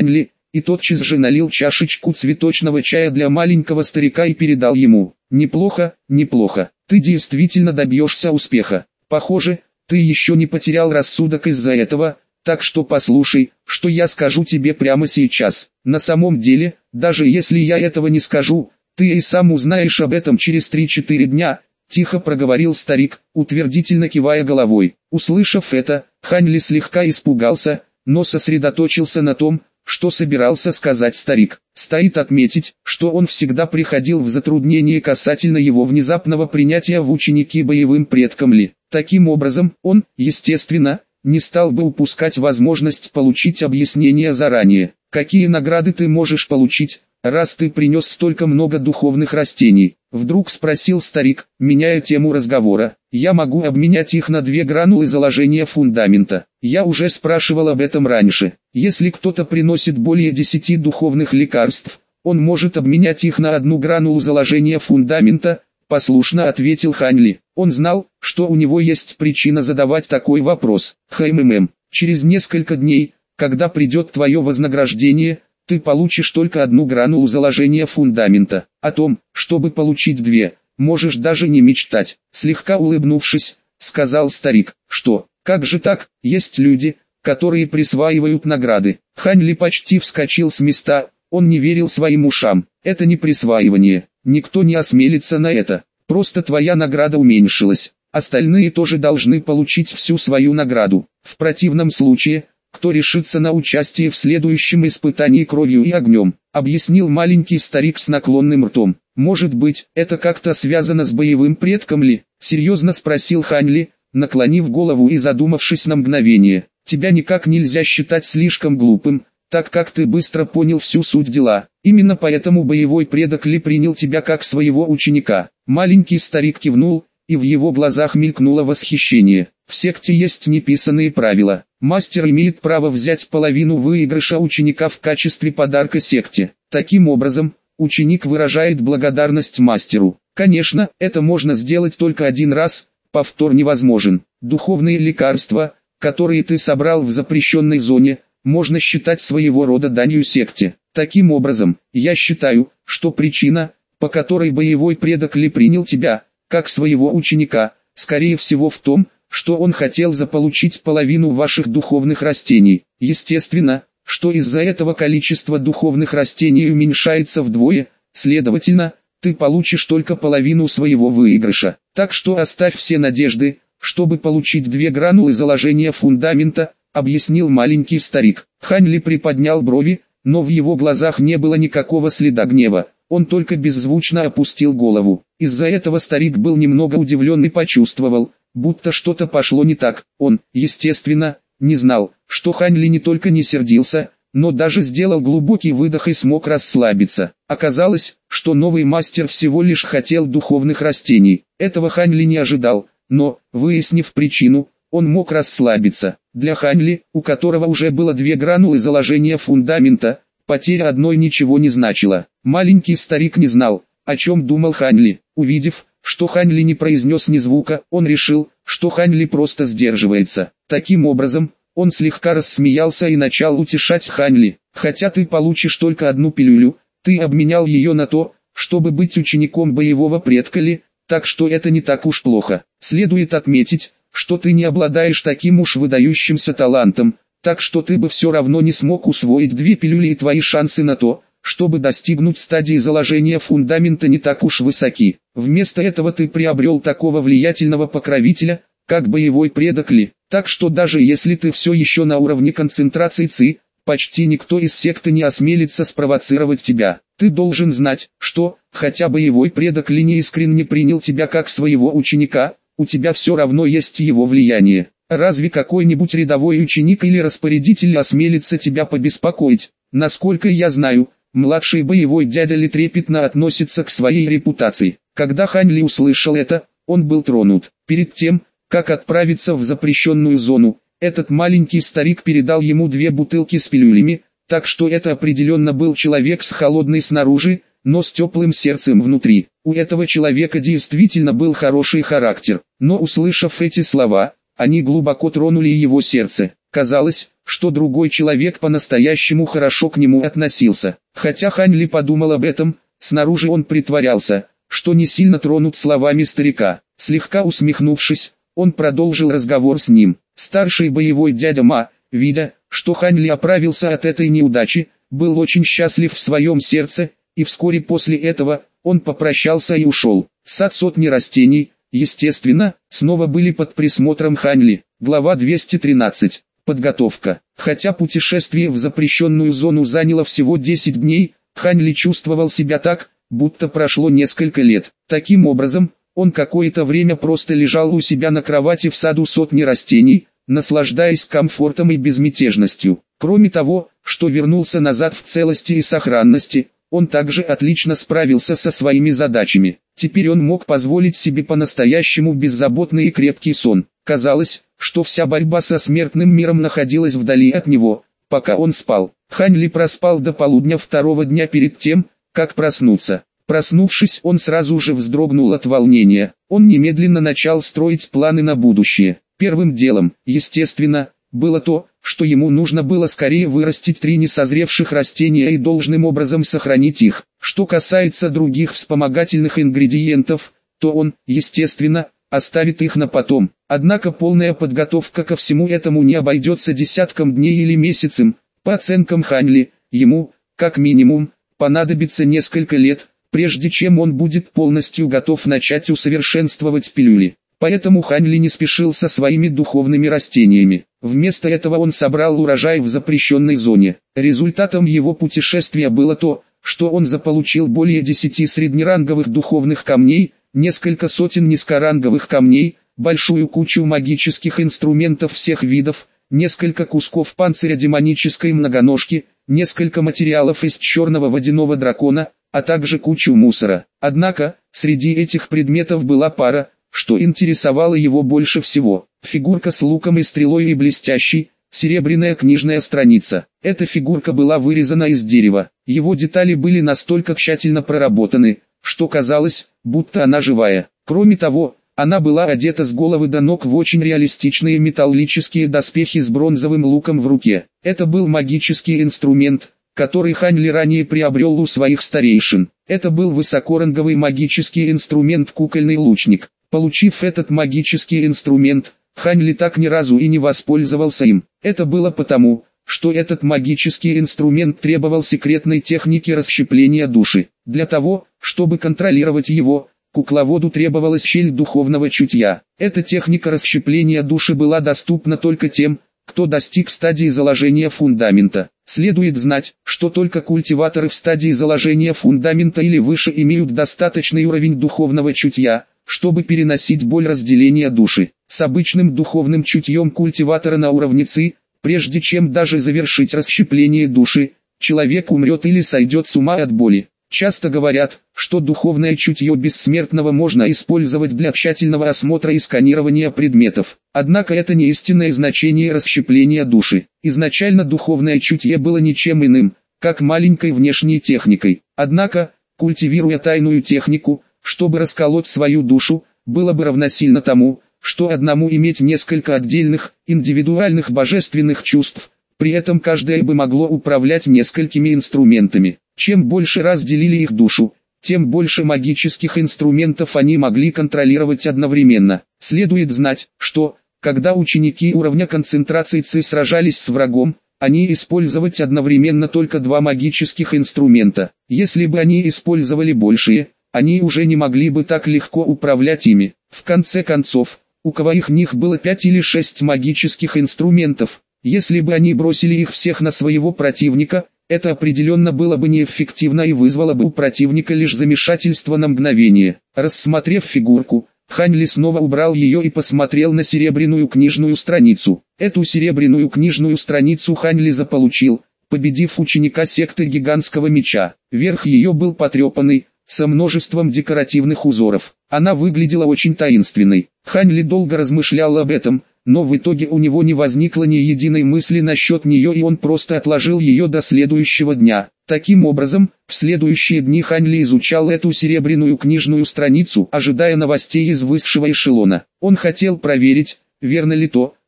и тотчас же налил чашечку цветочного чая для маленького старика и передал ему. «Неплохо, неплохо, ты действительно добьешься успеха. Похоже, ты еще не потерял рассудок из-за этого, так что послушай, что я скажу тебе прямо сейчас. На самом деле, даже если я этого не скажу, ты и сам узнаешь об этом через 3-4 дня». Тихо проговорил старик, утвердительно кивая головой. Услышав это, Ханли слегка испугался, но сосредоточился на том, что собирался сказать старик. Стоит отметить, что он всегда приходил в затруднение касательно его внезапного принятия в ученики боевым предком Ли. Таким образом, он, естественно, не стал бы упускать возможность получить объяснение заранее. «Какие награды ты можешь получить, раз ты принес столько много духовных растений?» Вдруг спросил старик, меняя тему разговора. «Я могу обменять их на 2 гранулы заложения фундамента. Я уже спрашивал об этом раньше. Если кто-то приносит более 10 духовных лекарств, он может обменять их на 1 гранулу заложения фундамента», послушно ответил Ханли. Он знал, что у него есть причина задавать такой вопрос. Через несколько дней, когда придет твое вознаграждение, ты получишь только 1 гранулу заложения фундамента. О том, чтобы получить 2, можешь даже не мечтать. Слегка улыбнувшись, сказал старик. «Что, как же так? Есть люди, которые присваивают награды». Ханли почти вскочил с места, он не верил своим ушам. «Это не присваивание, никто не осмелится на это. Просто твоя награда уменьшилась. Остальные тоже должны получить всю свою награду. В противном случае, кто решится на участие в следующем испытании кровью и огнем», объяснил маленький старик с наклонным ртом. «Может быть, это как-то связано с боевым предком Ли?» серьезно спросил Ханли, наклонив голову и задумавшись на мгновение. «Тебя никак нельзя считать слишком глупым, так как ты быстро понял всю суть дела. Именно поэтому боевой предок Ли принял тебя как своего ученика». Маленький старик кивнул, и в его глазах мелькнуло восхищение. «В секте есть неписанные правила. Мастер имеет право взять половину выигрыша ученика в качестве подарка секте. Таким образом, ученик выражает благодарность мастеру. Конечно, это можно сделать только 1 раз, повтор невозможен. Духовные лекарства, которые ты собрал в запрещенной зоне, можно считать своего рода данью секте. Таким образом, я считаю, что причина, по которой боевой предок Ли принял тебя, как своего ученика, скорее всего в том, что он хотел заполучить половину ваших духовных растений. Естественно, что из-за этого количество духовных растений уменьшается вдвое, следовательно, ты получишь только половину своего выигрыша. Так что оставь все надежды, чтобы получить 2 гранулы заложения фундамента», объяснил маленький старик. Ханли приподнял брови, но в его глазах не было никакого следа гнева. Он только беззвучно опустил голову. Из-за этого старик был немного удивлен и почувствовал, будто что-то пошло не так. Он, естественно, не знал, что Ханли не только не сердился, но даже сделал глубокий выдох и смог расслабиться. Оказалось, что новый мастер всего лишь хотел духовных растений. Этого Ханли не ожидал, но, выяснив причину, он мог расслабиться. Для Ханли, у которого уже было 2 гранулы заложения фундамента, потеря одной ничего не значила. Маленький старик не знал, о чем думал Ханли. Увидев, что Ханли не произнес ни звука, он решил, что Ханли просто сдерживается. Таким образом, он слегка рассмеялся и начал утешать Ханли. «Хотя ты получишь только 1 пилюлю, ты обменял ее на то, чтобы быть учеником боевого предка Ли, так что это не так уж плохо. Следует отметить, что ты не обладаешь таким уж выдающимся талантом, так что ты бы все равно не смог усвоить 2 пилюли, и твои шансы на то, чтобы достигнуть стадии заложения фундамента, не так уж высоки. Вместо этого ты приобрел такого влиятельного покровителя, как боевой предок Ли. Так что даже если ты все еще на уровне концентрации ЦИ, почти никто из секты не осмелится спровоцировать тебя. Ты должен знать, что, хотя боевой предок Ли не искренне принял тебя как своего ученика, у тебя все равно есть его влияние. Разве какой-нибудь рядовой ученик или распорядитель осмелится тебя побеспокоить? Насколько я знаю, младший боевой дядя Ли трепетно относится к своей репутации. Когда Ханли услышал это, он был тронут. Перед тем, как отправиться в запрещенную зону, этот маленький старик передал ему 2 бутылки с пилюлями, так что это определенно был человек с холодной снаружи, но с теплым сердцем внутри. У этого человека действительно был хороший характер, но услышав эти слова, они глубоко тронули его сердце. Казалось, что другой человек по-настоящему хорошо к нему относился. Хотя Хань Ли подумал об этом, снаружи он притворялся, что не сильно тронут словами старика. Слегка усмехнувшись, он продолжил разговор с ним. Старший боевой дядя Ма, видя, что Хань Ли оправился от этой неудачи, был очень счастлив в своем сердце, и вскоре после этого, он попрощался и ушел. Сад сотни растений, естественно, снова были под присмотром Хань Ли. Глава 213. Подготовка. Хотя путешествие в запрещенную зону заняло всего 10 дней, Хань Ли чувствовал себя так, будто прошло несколько лет. Таким образом, он какое-то время просто лежал у себя на кровати в саду сотни растений, наслаждаясь комфортом и безмятежностью. Кроме того, что вернулся назад в целости и сохранности, он также отлично справился со своими задачами. Теперь он мог позволить себе по-настоящему беззаботный и крепкий сон. Казалось, что вся борьба со смертным миром находилась вдали от него, пока он спал. Хань Ли проспал до полудня второго дня перед тем, как проснуться. Проснувшись, он сразу же вздрогнул от волнения. Он немедленно начал строить планы на будущее. Первым делом, естественно, было то, что ему нужно было скорее вырастить 3 несозревших растения и должным образом сохранить их. Что касается других вспомогательных ингредиентов, то он, естественно, оставит их на потом. Однако полная подготовка ко всему этому не обойдется десятком дней или месяцем. По оценкам Хань Ли, ему, как минимум, понадобится несколько лет, прежде чем он будет полностью готов начать усовершенствовать пилюли. Поэтому Хань Ли не спешил со своими духовными растениями. Вместо этого он собрал урожай в запрещенной зоне. Результатом его путешествия было то, что он заполучил более 10 среднеранговых духовных камней, несколько сотен низкоранговых камней, большую кучу магических инструментов всех видов, несколько кусков панциря демонической многоножки, несколько материалов из черного водяного дракона, а также кучу мусора. Однако, среди этих предметов была пара, что интересовало его больше всего. Фигурка с луком и стрелой и блестящей, серебряная книжная страница. Эта фигурка была вырезана из дерева. Его детали были настолько тщательно проработаны, что казалось, будто она живая. Кроме того, она была одета с головы до ног в очень реалистичные металлические доспехи с бронзовым луком в руке. Это был магический инструмент, который Хань Ли ранее приобрел у своих старейшин. Это был высокоранговый магический инструмент «Кукольный лучник». Получив этот магический инструмент, Хань Ли так ни разу и не воспользовался им. Это было потому, что этот магический инструмент требовал секретной техники расщепления души. Для того, чтобы контролировать его, кукловоду требовалась щель духовного чутья. Эта техника расщепления души была доступна только тем, кто достиг стадии заложения фундамента. Следует знать, что только культиваторы в стадии заложения фундамента или выше имеют достаточный уровень духовного чутья, чтобы переносить боль разделения души. С обычным духовным чутьем культиватора на уровне Ци, прежде чем даже завершить расщепление души, человек умрет или сойдет с ума от боли. Часто говорят, что духовное чутье бессмертного можно использовать для тщательного осмотра и сканирования предметов. Однако это не истинное значение расщепления души. Изначально духовное чутье было ничем иным, как маленькой внешней техникой. Однако, культивируя тайную технику, чтобы расколоть свою душу, было бы равносильно тому, что одному иметь несколько отдельных, индивидуальных божественных чувств, при этом каждое бы могло управлять несколькими инструментами. Чем больше раз делили их душу, тем больше магических инструментов они могли контролировать одновременно. Следует знать, что, когда ученики уровня концентрации Ци сражались с врагом, они использовать одновременно только 2 магических инструмента. Если бы они использовали большие, они уже не могли бы так легко управлять ими. В конце концов, у кого их них было 5 или 6 магических инструментов, если бы они бросили их всех на своего противника, это определенно было бы неэффективно и вызвало бы у противника лишь замешательство на мгновение. Рассмотрев фигурку, Хань Ли снова убрал ее и посмотрел на серебряную книжную страницу. Эту серебряную книжную страницу Хань Ли заполучил, победив ученика секты гигантского меча. Верх ее был потрепанный, со множеством декоративных узоров. Она выглядела очень таинственной. Хань Ли долго размышлял об этом, но в итоге у него не возникло ни единой мысли насчет нее, и он просто отложил ее до следующего дня. Таким образом, в следующие дни Хань Ли изучал эту серебряную книжную страницу, ожидая новостей из высшего эшелона. Он хотел проверить, верно ли то,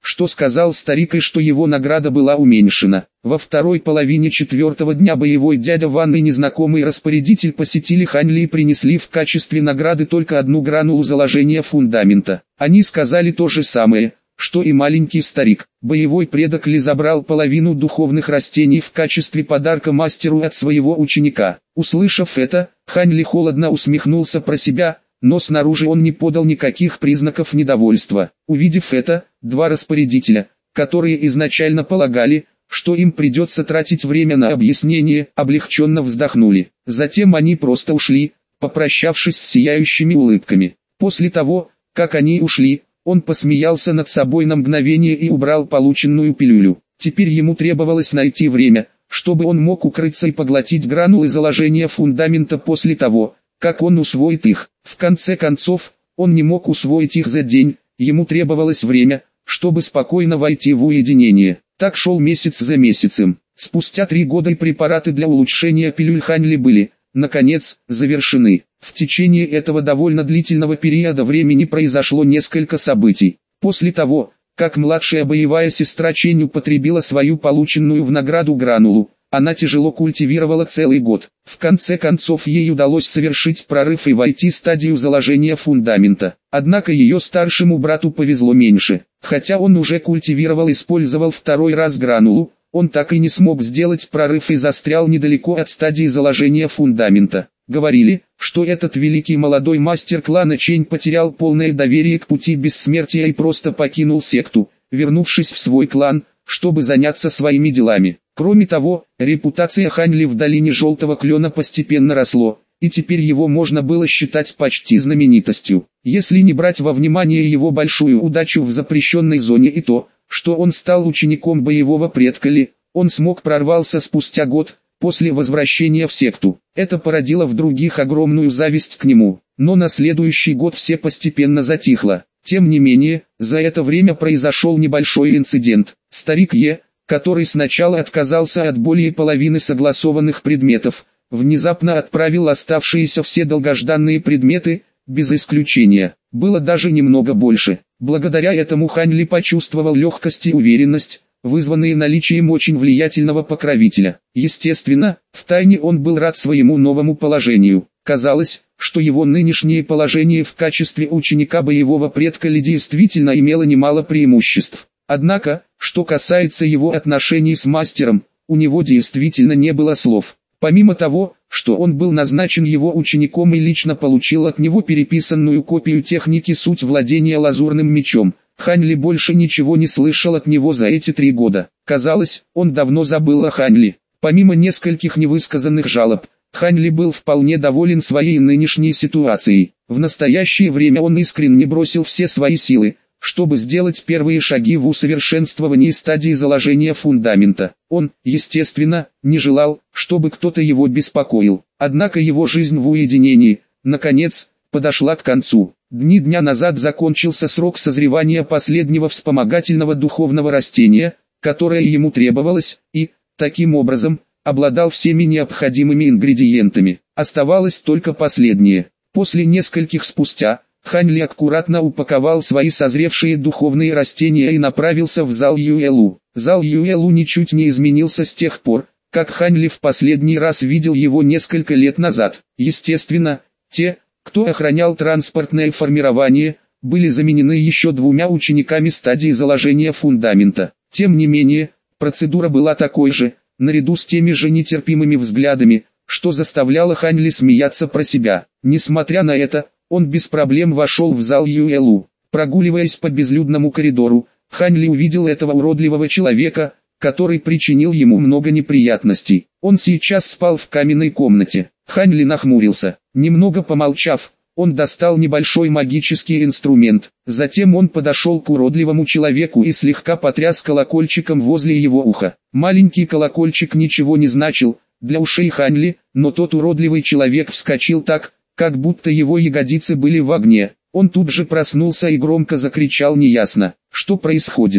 что сказал старик и что его награда была уменьшена. Во второй половине 4-го дня боевой дядя Ван и незнакомый распорядитель посетили Ханьли и принесли в качестве награды только одну гранулу заложения фундамента. Они сказали то же самое, что и маленький старик. Боевой предок Ли забрал половину духовных растений в качестве подарка мастеру от своего ученика. Услышав это, Ханьли холодно усмехнулся про себя, но снаружи он не подал никаких признаков недовольства. Увидев это, два распорядителя, которые изначально полагали, что им придется тратить время на объяснение, облегченно вздохнули. Затем они просто ушли, попрощавшись с сияющими улыбками. После того, как они ушли, он посмеялся над собой на мгновение и убрал полученную пилюлю. Теперь ему требовалось найти время, чтобы он мог укрыться и поглотить гранулы заложения фундамента после того, как он усвоит их. В конце концов, он не мог усвоить их за день, ему требовалось время, чтобы спокойно войти в уединение. Так шел месяц за месяцем. Спустя 3 года и препараты для улучшения пилюль Ханьли были, наконец, завершены. В течение этого довольно длительного периода времени произошло несколько событий. После того, как младшая боевая сестра Чэнь употребила свою полученную в награду гранулу, она тяжело культивировала целый год. В конце концов ей удалось совершить прорыв и войти в стадию заложения фундамента. Однако ее старшему брату повезло меньше. Хотя он уже культивировал и использовал второй раз гранулу, он так и не смог сделать прорыв и застрял недалеко от стадии заложения фундамента. Говорили, что этот великий молодой мастер клана Чэнь потерял полное доверие к пути бессмертия и просто покинул секту, вернувшись в свой клан, чтобы заняться своими делами. Кроме того, репутация Ханьли в долине Желтого Клена постепенно росло, и теперь его можно было считать почти знаменитостью. Если не брать во внимание его большую удачу в запрещенной зоне и то, что он стал учеником боевого предка Ли, он смог прорваться спустя год, после возвращения в секту. Это породило в других огромную зависть к нему, но на следующий год все постепенно затихло. Тем не менее, за это время произошел небольшой инцидент. Старик Е, который сначала отказался от более половины согласованных предметов, внезапно отправил оставшиеся все долгожданные предметы, без исключения. Было даже немного больше. Благодаря этому Ханьли почувствовал легкость и уверенность, вызванные наличием очень влиятельного покровителя. Естественно, втайне он был рад своему новому положению. Казалось, что его нынешнее положение в качестве ученика боевого предка Ли действительно имело немало преимуществ. Однако, что касается его отношений с мастером, у него действительно не было слов. Помимо того, что он был назначен его учеником и лично получил от него переписанную копию техники «Суть владения лазурным мечом», Ханьли больше ничего не слышал от него за эти 3 года. Казалось, он давно забыл о Ханьли. Помимо нескольких невысказанных жалоб, Ханьли был вполне доволен своей нынешней ситуацией. В настоящее время он искренне бросил все свои силы, чтобы сделать первые шаги в усовершенствовании стадии заложения фундамента. Он, естественно, не желал, чтобы кто-то его беспокоил. Однако его жизнь в уединении, наконец, подошла к концу. Дня назад закончился срок созревания последнего вспомогательного духовного растения, которое ему требовалось, и, таким образом, обладал всеми необходимыми ингредиентами. Оставалось только последнее. После нескольких спустя, Ханьли аккуратно упаковал свои созревшие духовные растения и направился в зал Юэлу. Зал Юэлу ничуть не изменился с тех пор, как Ханьли в последний раз видел его несколько лет назад. Естественно, те, кто охранял транспортное формирование, были заменены еще 2 учениками стадии заложения фундамента. Тем не менее, процедура была такой же, наряду с теми же нетерпимыми взглядами, что заставляло Ханьли смеяться про себя. Несмотря на это, он без проблем вошел в зал Юэлу. Прогуливаясь по безлюдному коридору, Ханьли увидел этого уродливого человека, который причинил ему много неприятностей. Он сейчас спал в каменной комнате. Ханьли нахмурился. Немного помолчав, он достал небольшой магический инструмент. Затем он подошел к уродливому человеку и слегка потряс колокольчиком возле его уха. Маленький колокольчик ничего не значил для ушей Ханьли, но тот уродливый человек вскочил так, как будто его ягодицы были в огне. Он тут же проснулся и громко закричал неясно: «Что происходит?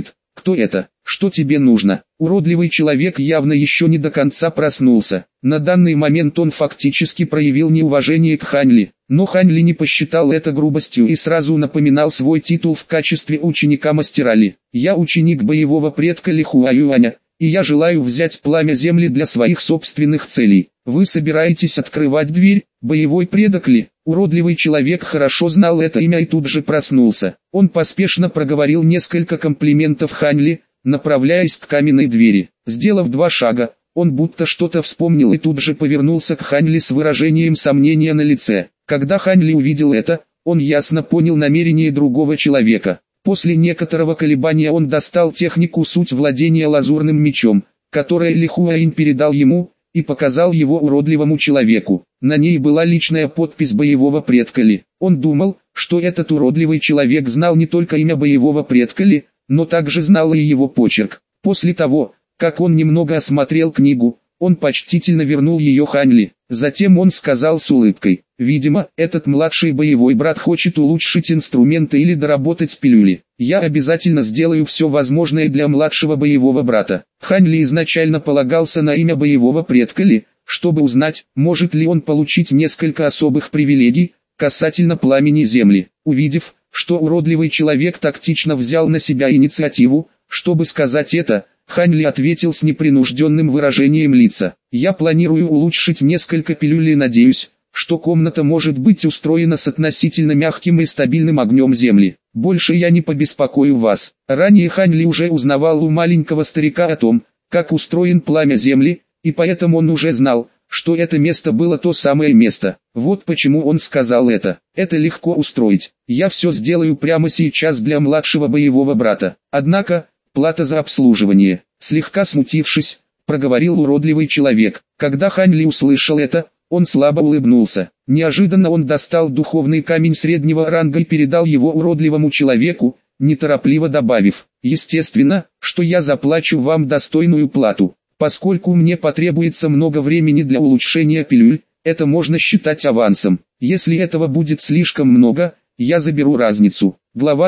Кто это? Что тебе нужно? Уродливый человек явно еще не до конца проснулся. На данный момент он фактически проявил неуважение к Хань Ли. Но Хань Ли не посчитал это грубостью и сразу напоминал свой титул в качестве ученика мастера Ли. «Я ученик боевого предка Ли Хуаюаня, и я желаю взять пламя земли для своих собственных целей. Вы собираетесь открывать дверь, боевой предок Ли?» Уродливый человек хорошо знал это имя и тут же проснулся. Он поспешно проговорил несколько комплиментов Хань Ли, направляясь к каменной двери. Сделав 2 шага, он будто что-то вспомнил и тут же повернулся к Хань Ли с выражением сомнения на лице. Когда Хань Ли увидел это, он ясно понял намерение другого человека. После некоторого колебания он достал технику суть владения лазурным мечом, которое Ли Хуаинь передал ему, и показал его уродливому человеку. На ней была личная подпись боевого предка Ли. Он думал, что этот уродливый человек знал не только имя боевого предка Ли, но также знал и его почерк. После того, как он немного осмотрел книгу, он почтительно вернул ее Хань Ли. Затем он сказал с улыбкой: «Видимо, этот младший боевой брат хочет улучшить инструменты или доработать пилюли. Я обязательно сделаю все возможное для младшего боевого брата». Хань Ли изначально полагался на имя боевого предка Ли, чтобы узнать, может ли он получить несколько особых привилегий касательно пламени земли. Увидев, что уродливый человек тактично взял на себя инициативу, чтобы сказать это, Хань Ли ответил с непринужденным выражением лица: «Я планирую улучшить несколько пилюль и надеюсь, что комната может быть устроена с относительно мягким и стабильным огнем земли. Больше я не побеспокою вас». Ранее Хань Ли уже узнавал у маленького старика о том, как устроен пламя земли, и поэтому он уже знал, что это место было то самое место. Вот почему он сказал это. «Это легко устроить. Я все сделаю прямо сейчас для младшего боевого брата. Однако, плата за обслуживание». Слегка смутившись, проговорил уродливый человек. Когда Хань Ли услышал это, он слабо улыбнулся. Неожиданно он достал духовный камень среднего ранга и передал его уродливому человеку, неторопливо добавив: «Естественно, что я заплачу вам достойную плату. Поскольку мне потребуется много времени для улучшения пилюль, это можно считать авансом. Если этого будет слишком много, я заберу разницу». Глава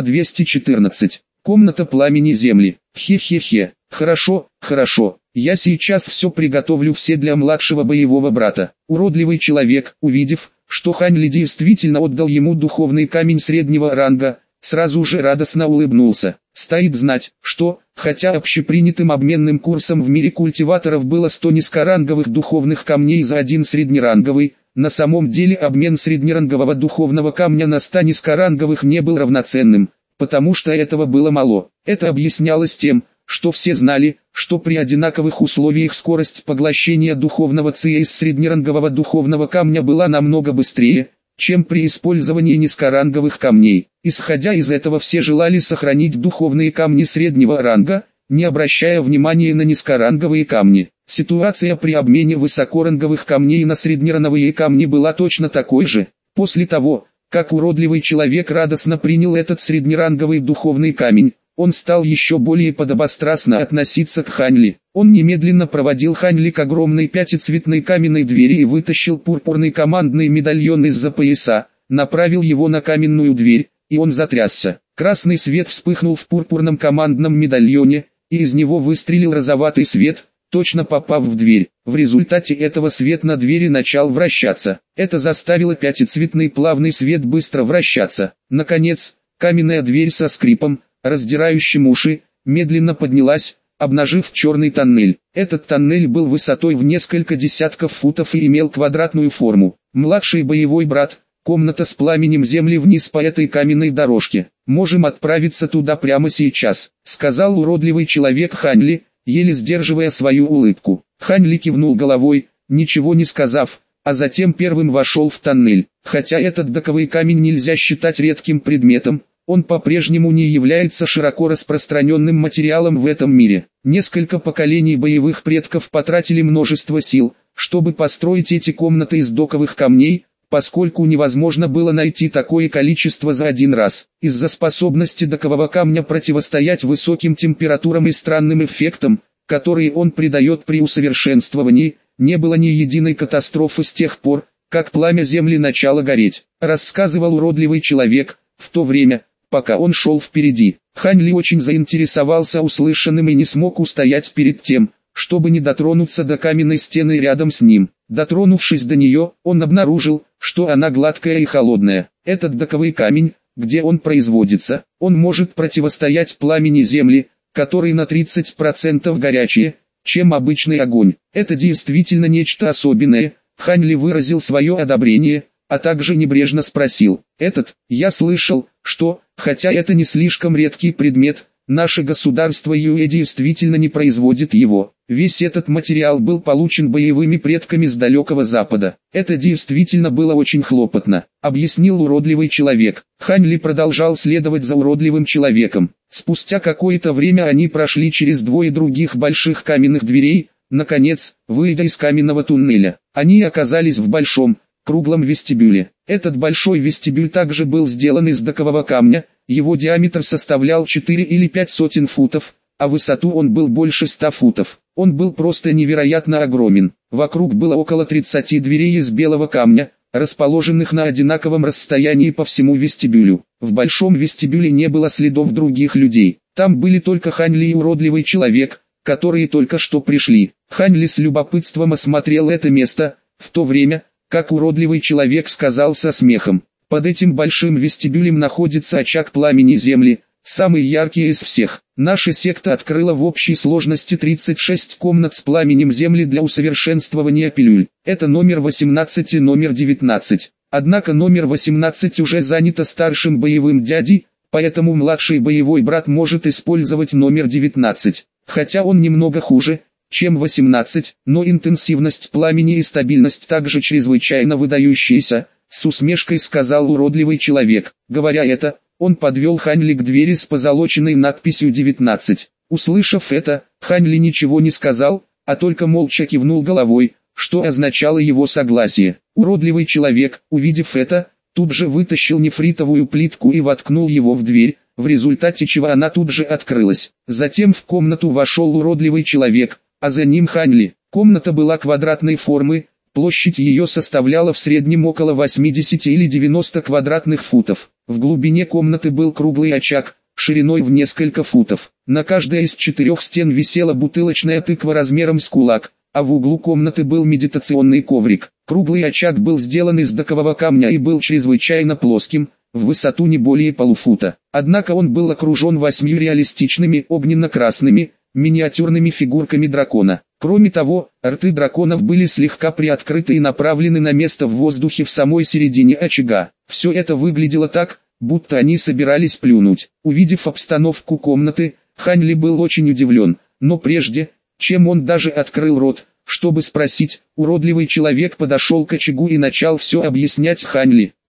214. Комната пламени земли. Хе-хе-хе. Хорошо, хорошо. Я сейчас все приготовлю все для младшего боевого брата. Уродливый человек, увидев, что Хань Ли действительно отдал ему духовный камень среднего ранга, сразу же радостно улыбнулся. Стоит знать, что, хотя общепринятым обменным курсом в мире культиваторов было 100 низкоранговых духовных камней за 1 среднеранговый, на самом деле обмен среднерангового духовного камня на 100 низкоранговых не был равноценным, потому что этого было мало. Это объяснялось тем, что все знали, что при одинаковых условиях скорость поглощения духовного ци из среднерангового духовного камня была намного быстрее, чем при использовании низкоранговых камней. Исходя из этого, все желали сохранить духовные камни среднего ранга, не обращая внимания на низкоранговые камни. Ситуация при обмене высокоранговых камней на среднеранговые камни была точно такой же. После того, как уродливый человек радостно принял этот среднеранговый духовный камень, он стал еще более подобострастно относиться к Хань Ли. Он немедленно проводил Хань Ли к огромной пятицветной каменной двери и вытащил пурпурный командный медальон из-за пояса, направил его на каменную дверь, и он затрясся. Красный свет вспыхнул в пурпурном командном медальоне, и из него выстрелил розоватый свет, точно попав в дверь. В результате этого свет на двери начал вращаться. Это заставило пятицветный плавный свет быстро вращаться. Наконец, каменная дверь со скрипом, раздирающим уши, медленно поднялась, обнажив черный тоннель. Этот тоннель был высотой в несколько десятков футов и имел квадратную форму. «Младший боевой брат, комната с пламенем земли вниз по этой каменной дорожке. Можем отправиться туда прямо сейчас», — сказал уродливый человек Хань Ли, еле сдерживая свою улыбку. Хань Ли кивнул головой, ничего не сказав, а затем первым вошел в тоннель. Хотя этот доковый камень нельзя считать редким предметом, он по-прежнему не является широко распространенным материалом в этом мире. Несколько поколений боевых предков потратили множество сил, чтобы построить эти комнаты из доковых камней, поскольку невозможно было найти такое количество за один раз. Из-за способности докового камня противостоять высоким температурам и странным эффектам, которые он придает при усовершенствовании, не было ни единой катастрофы с тех пор, как пламя земли начало гореть. Рассказывал уродливый человек, в то время, пока он шел впереди. Хань Ли очень заинтересовался услышанным и не смог устоять перед тем, чтобы не дотронуться до каменной стены рядом с ним. Дотронувшись до нее, он обнаружил, что она гладкая и холодная. Этот доковый камень, где он производится, он может противостоять пламени земли, который на 30% горячее, чем обычный огонь. Это действительно нечто особенное. Хань Ли выразил свое одобрение, а также небрежно спросил: я слышал, что, хотя это не слишком редкий предмет, наше государство Юэ действительно не производит его. Весь этот материал был получен боевыми предками с далекого запада. Это действительно было очень хлопотно, объяснил уродливый человек. Хань Ли продолжал следовать за уродливым человеком. Спустя какое-то время они прошли через двое других больших каменных дверей. Наконец, выйдя из каменного туннеля, они оказались в большом, круглом вестибюле. Этот большой вестибюль также был сделан из докового камня, его диаметр составлял 4 или 5 сотен футов, а высоту он был больше 100 футов. Он был просто невероятно огромен. Вокруг было около 30 дверей из белого камня, расположенных на одинаковом расстоянии по всему вестибюлю. В большом вестибюле не было следов других людей. Там были только Хань Ли и уродливый человек, которые только что пришли. Хань Ли с любопытством осмотрел это место, в то время, как уродливый человек сказал со смехом: под этим большим вестибюлем находится очаг пламени земли, самый яркий из всех. Наша секта открыла в общей сложности 36 комнат с пламенем земли для усовершенствования пилюль. Это номер 18 и номер 19. Однако номер 18 уже занято старшим боевым дядей, поэтому младший боевой брат может использовать номер 19. Хотя он немного хуже, чем 18, но интенсивность пламени и стабильность также чрезвычайно выдающиеся, с усмешкой сказал уродливый человек. Говоря это, он подвел Хань Ли к двери с позолоченной надписью 19. Услышав это, Хань Ли ничего не сказал, а только молча кивнул головой, что означало его согласие. Уродливый человек, увидев это, тут же вытащил нефритовую плитку и воткнул его в дверь, в результате чего она тут же открылась. Затем в комнату вошел уродливый человек, а за ним Хань Ли. Комната была квадратной формы, площадь ее составляла в среднем около 80 или 90 квадратных футов. В глубине комнаты был круглый очаг, шириной в несколько футов. На каждой из 4 стен висела бутылочная тыква размером с кулак, а в углу комнаты был медитационный коврик. Круглый очаг был сделан из докового камня и был чрезвычайно плоским, в высоту не более полуфута. Однако он был окружен 8 реалистичными огненно-красными, миниатюрными фигурками дракона. Кроме того, рты драконов были слегка приоткрыты и направлены на место в воздухе в самой середине очага. Все это выглядело так, будто они собирались плюнуть. Увидев обстановку комнаты, Хань Ли был очень удивлен, но прежде, чем он даже открыл рот, чтобы спросить, уродливый человек подошел к очагу и начал все объяснять Хань Ли.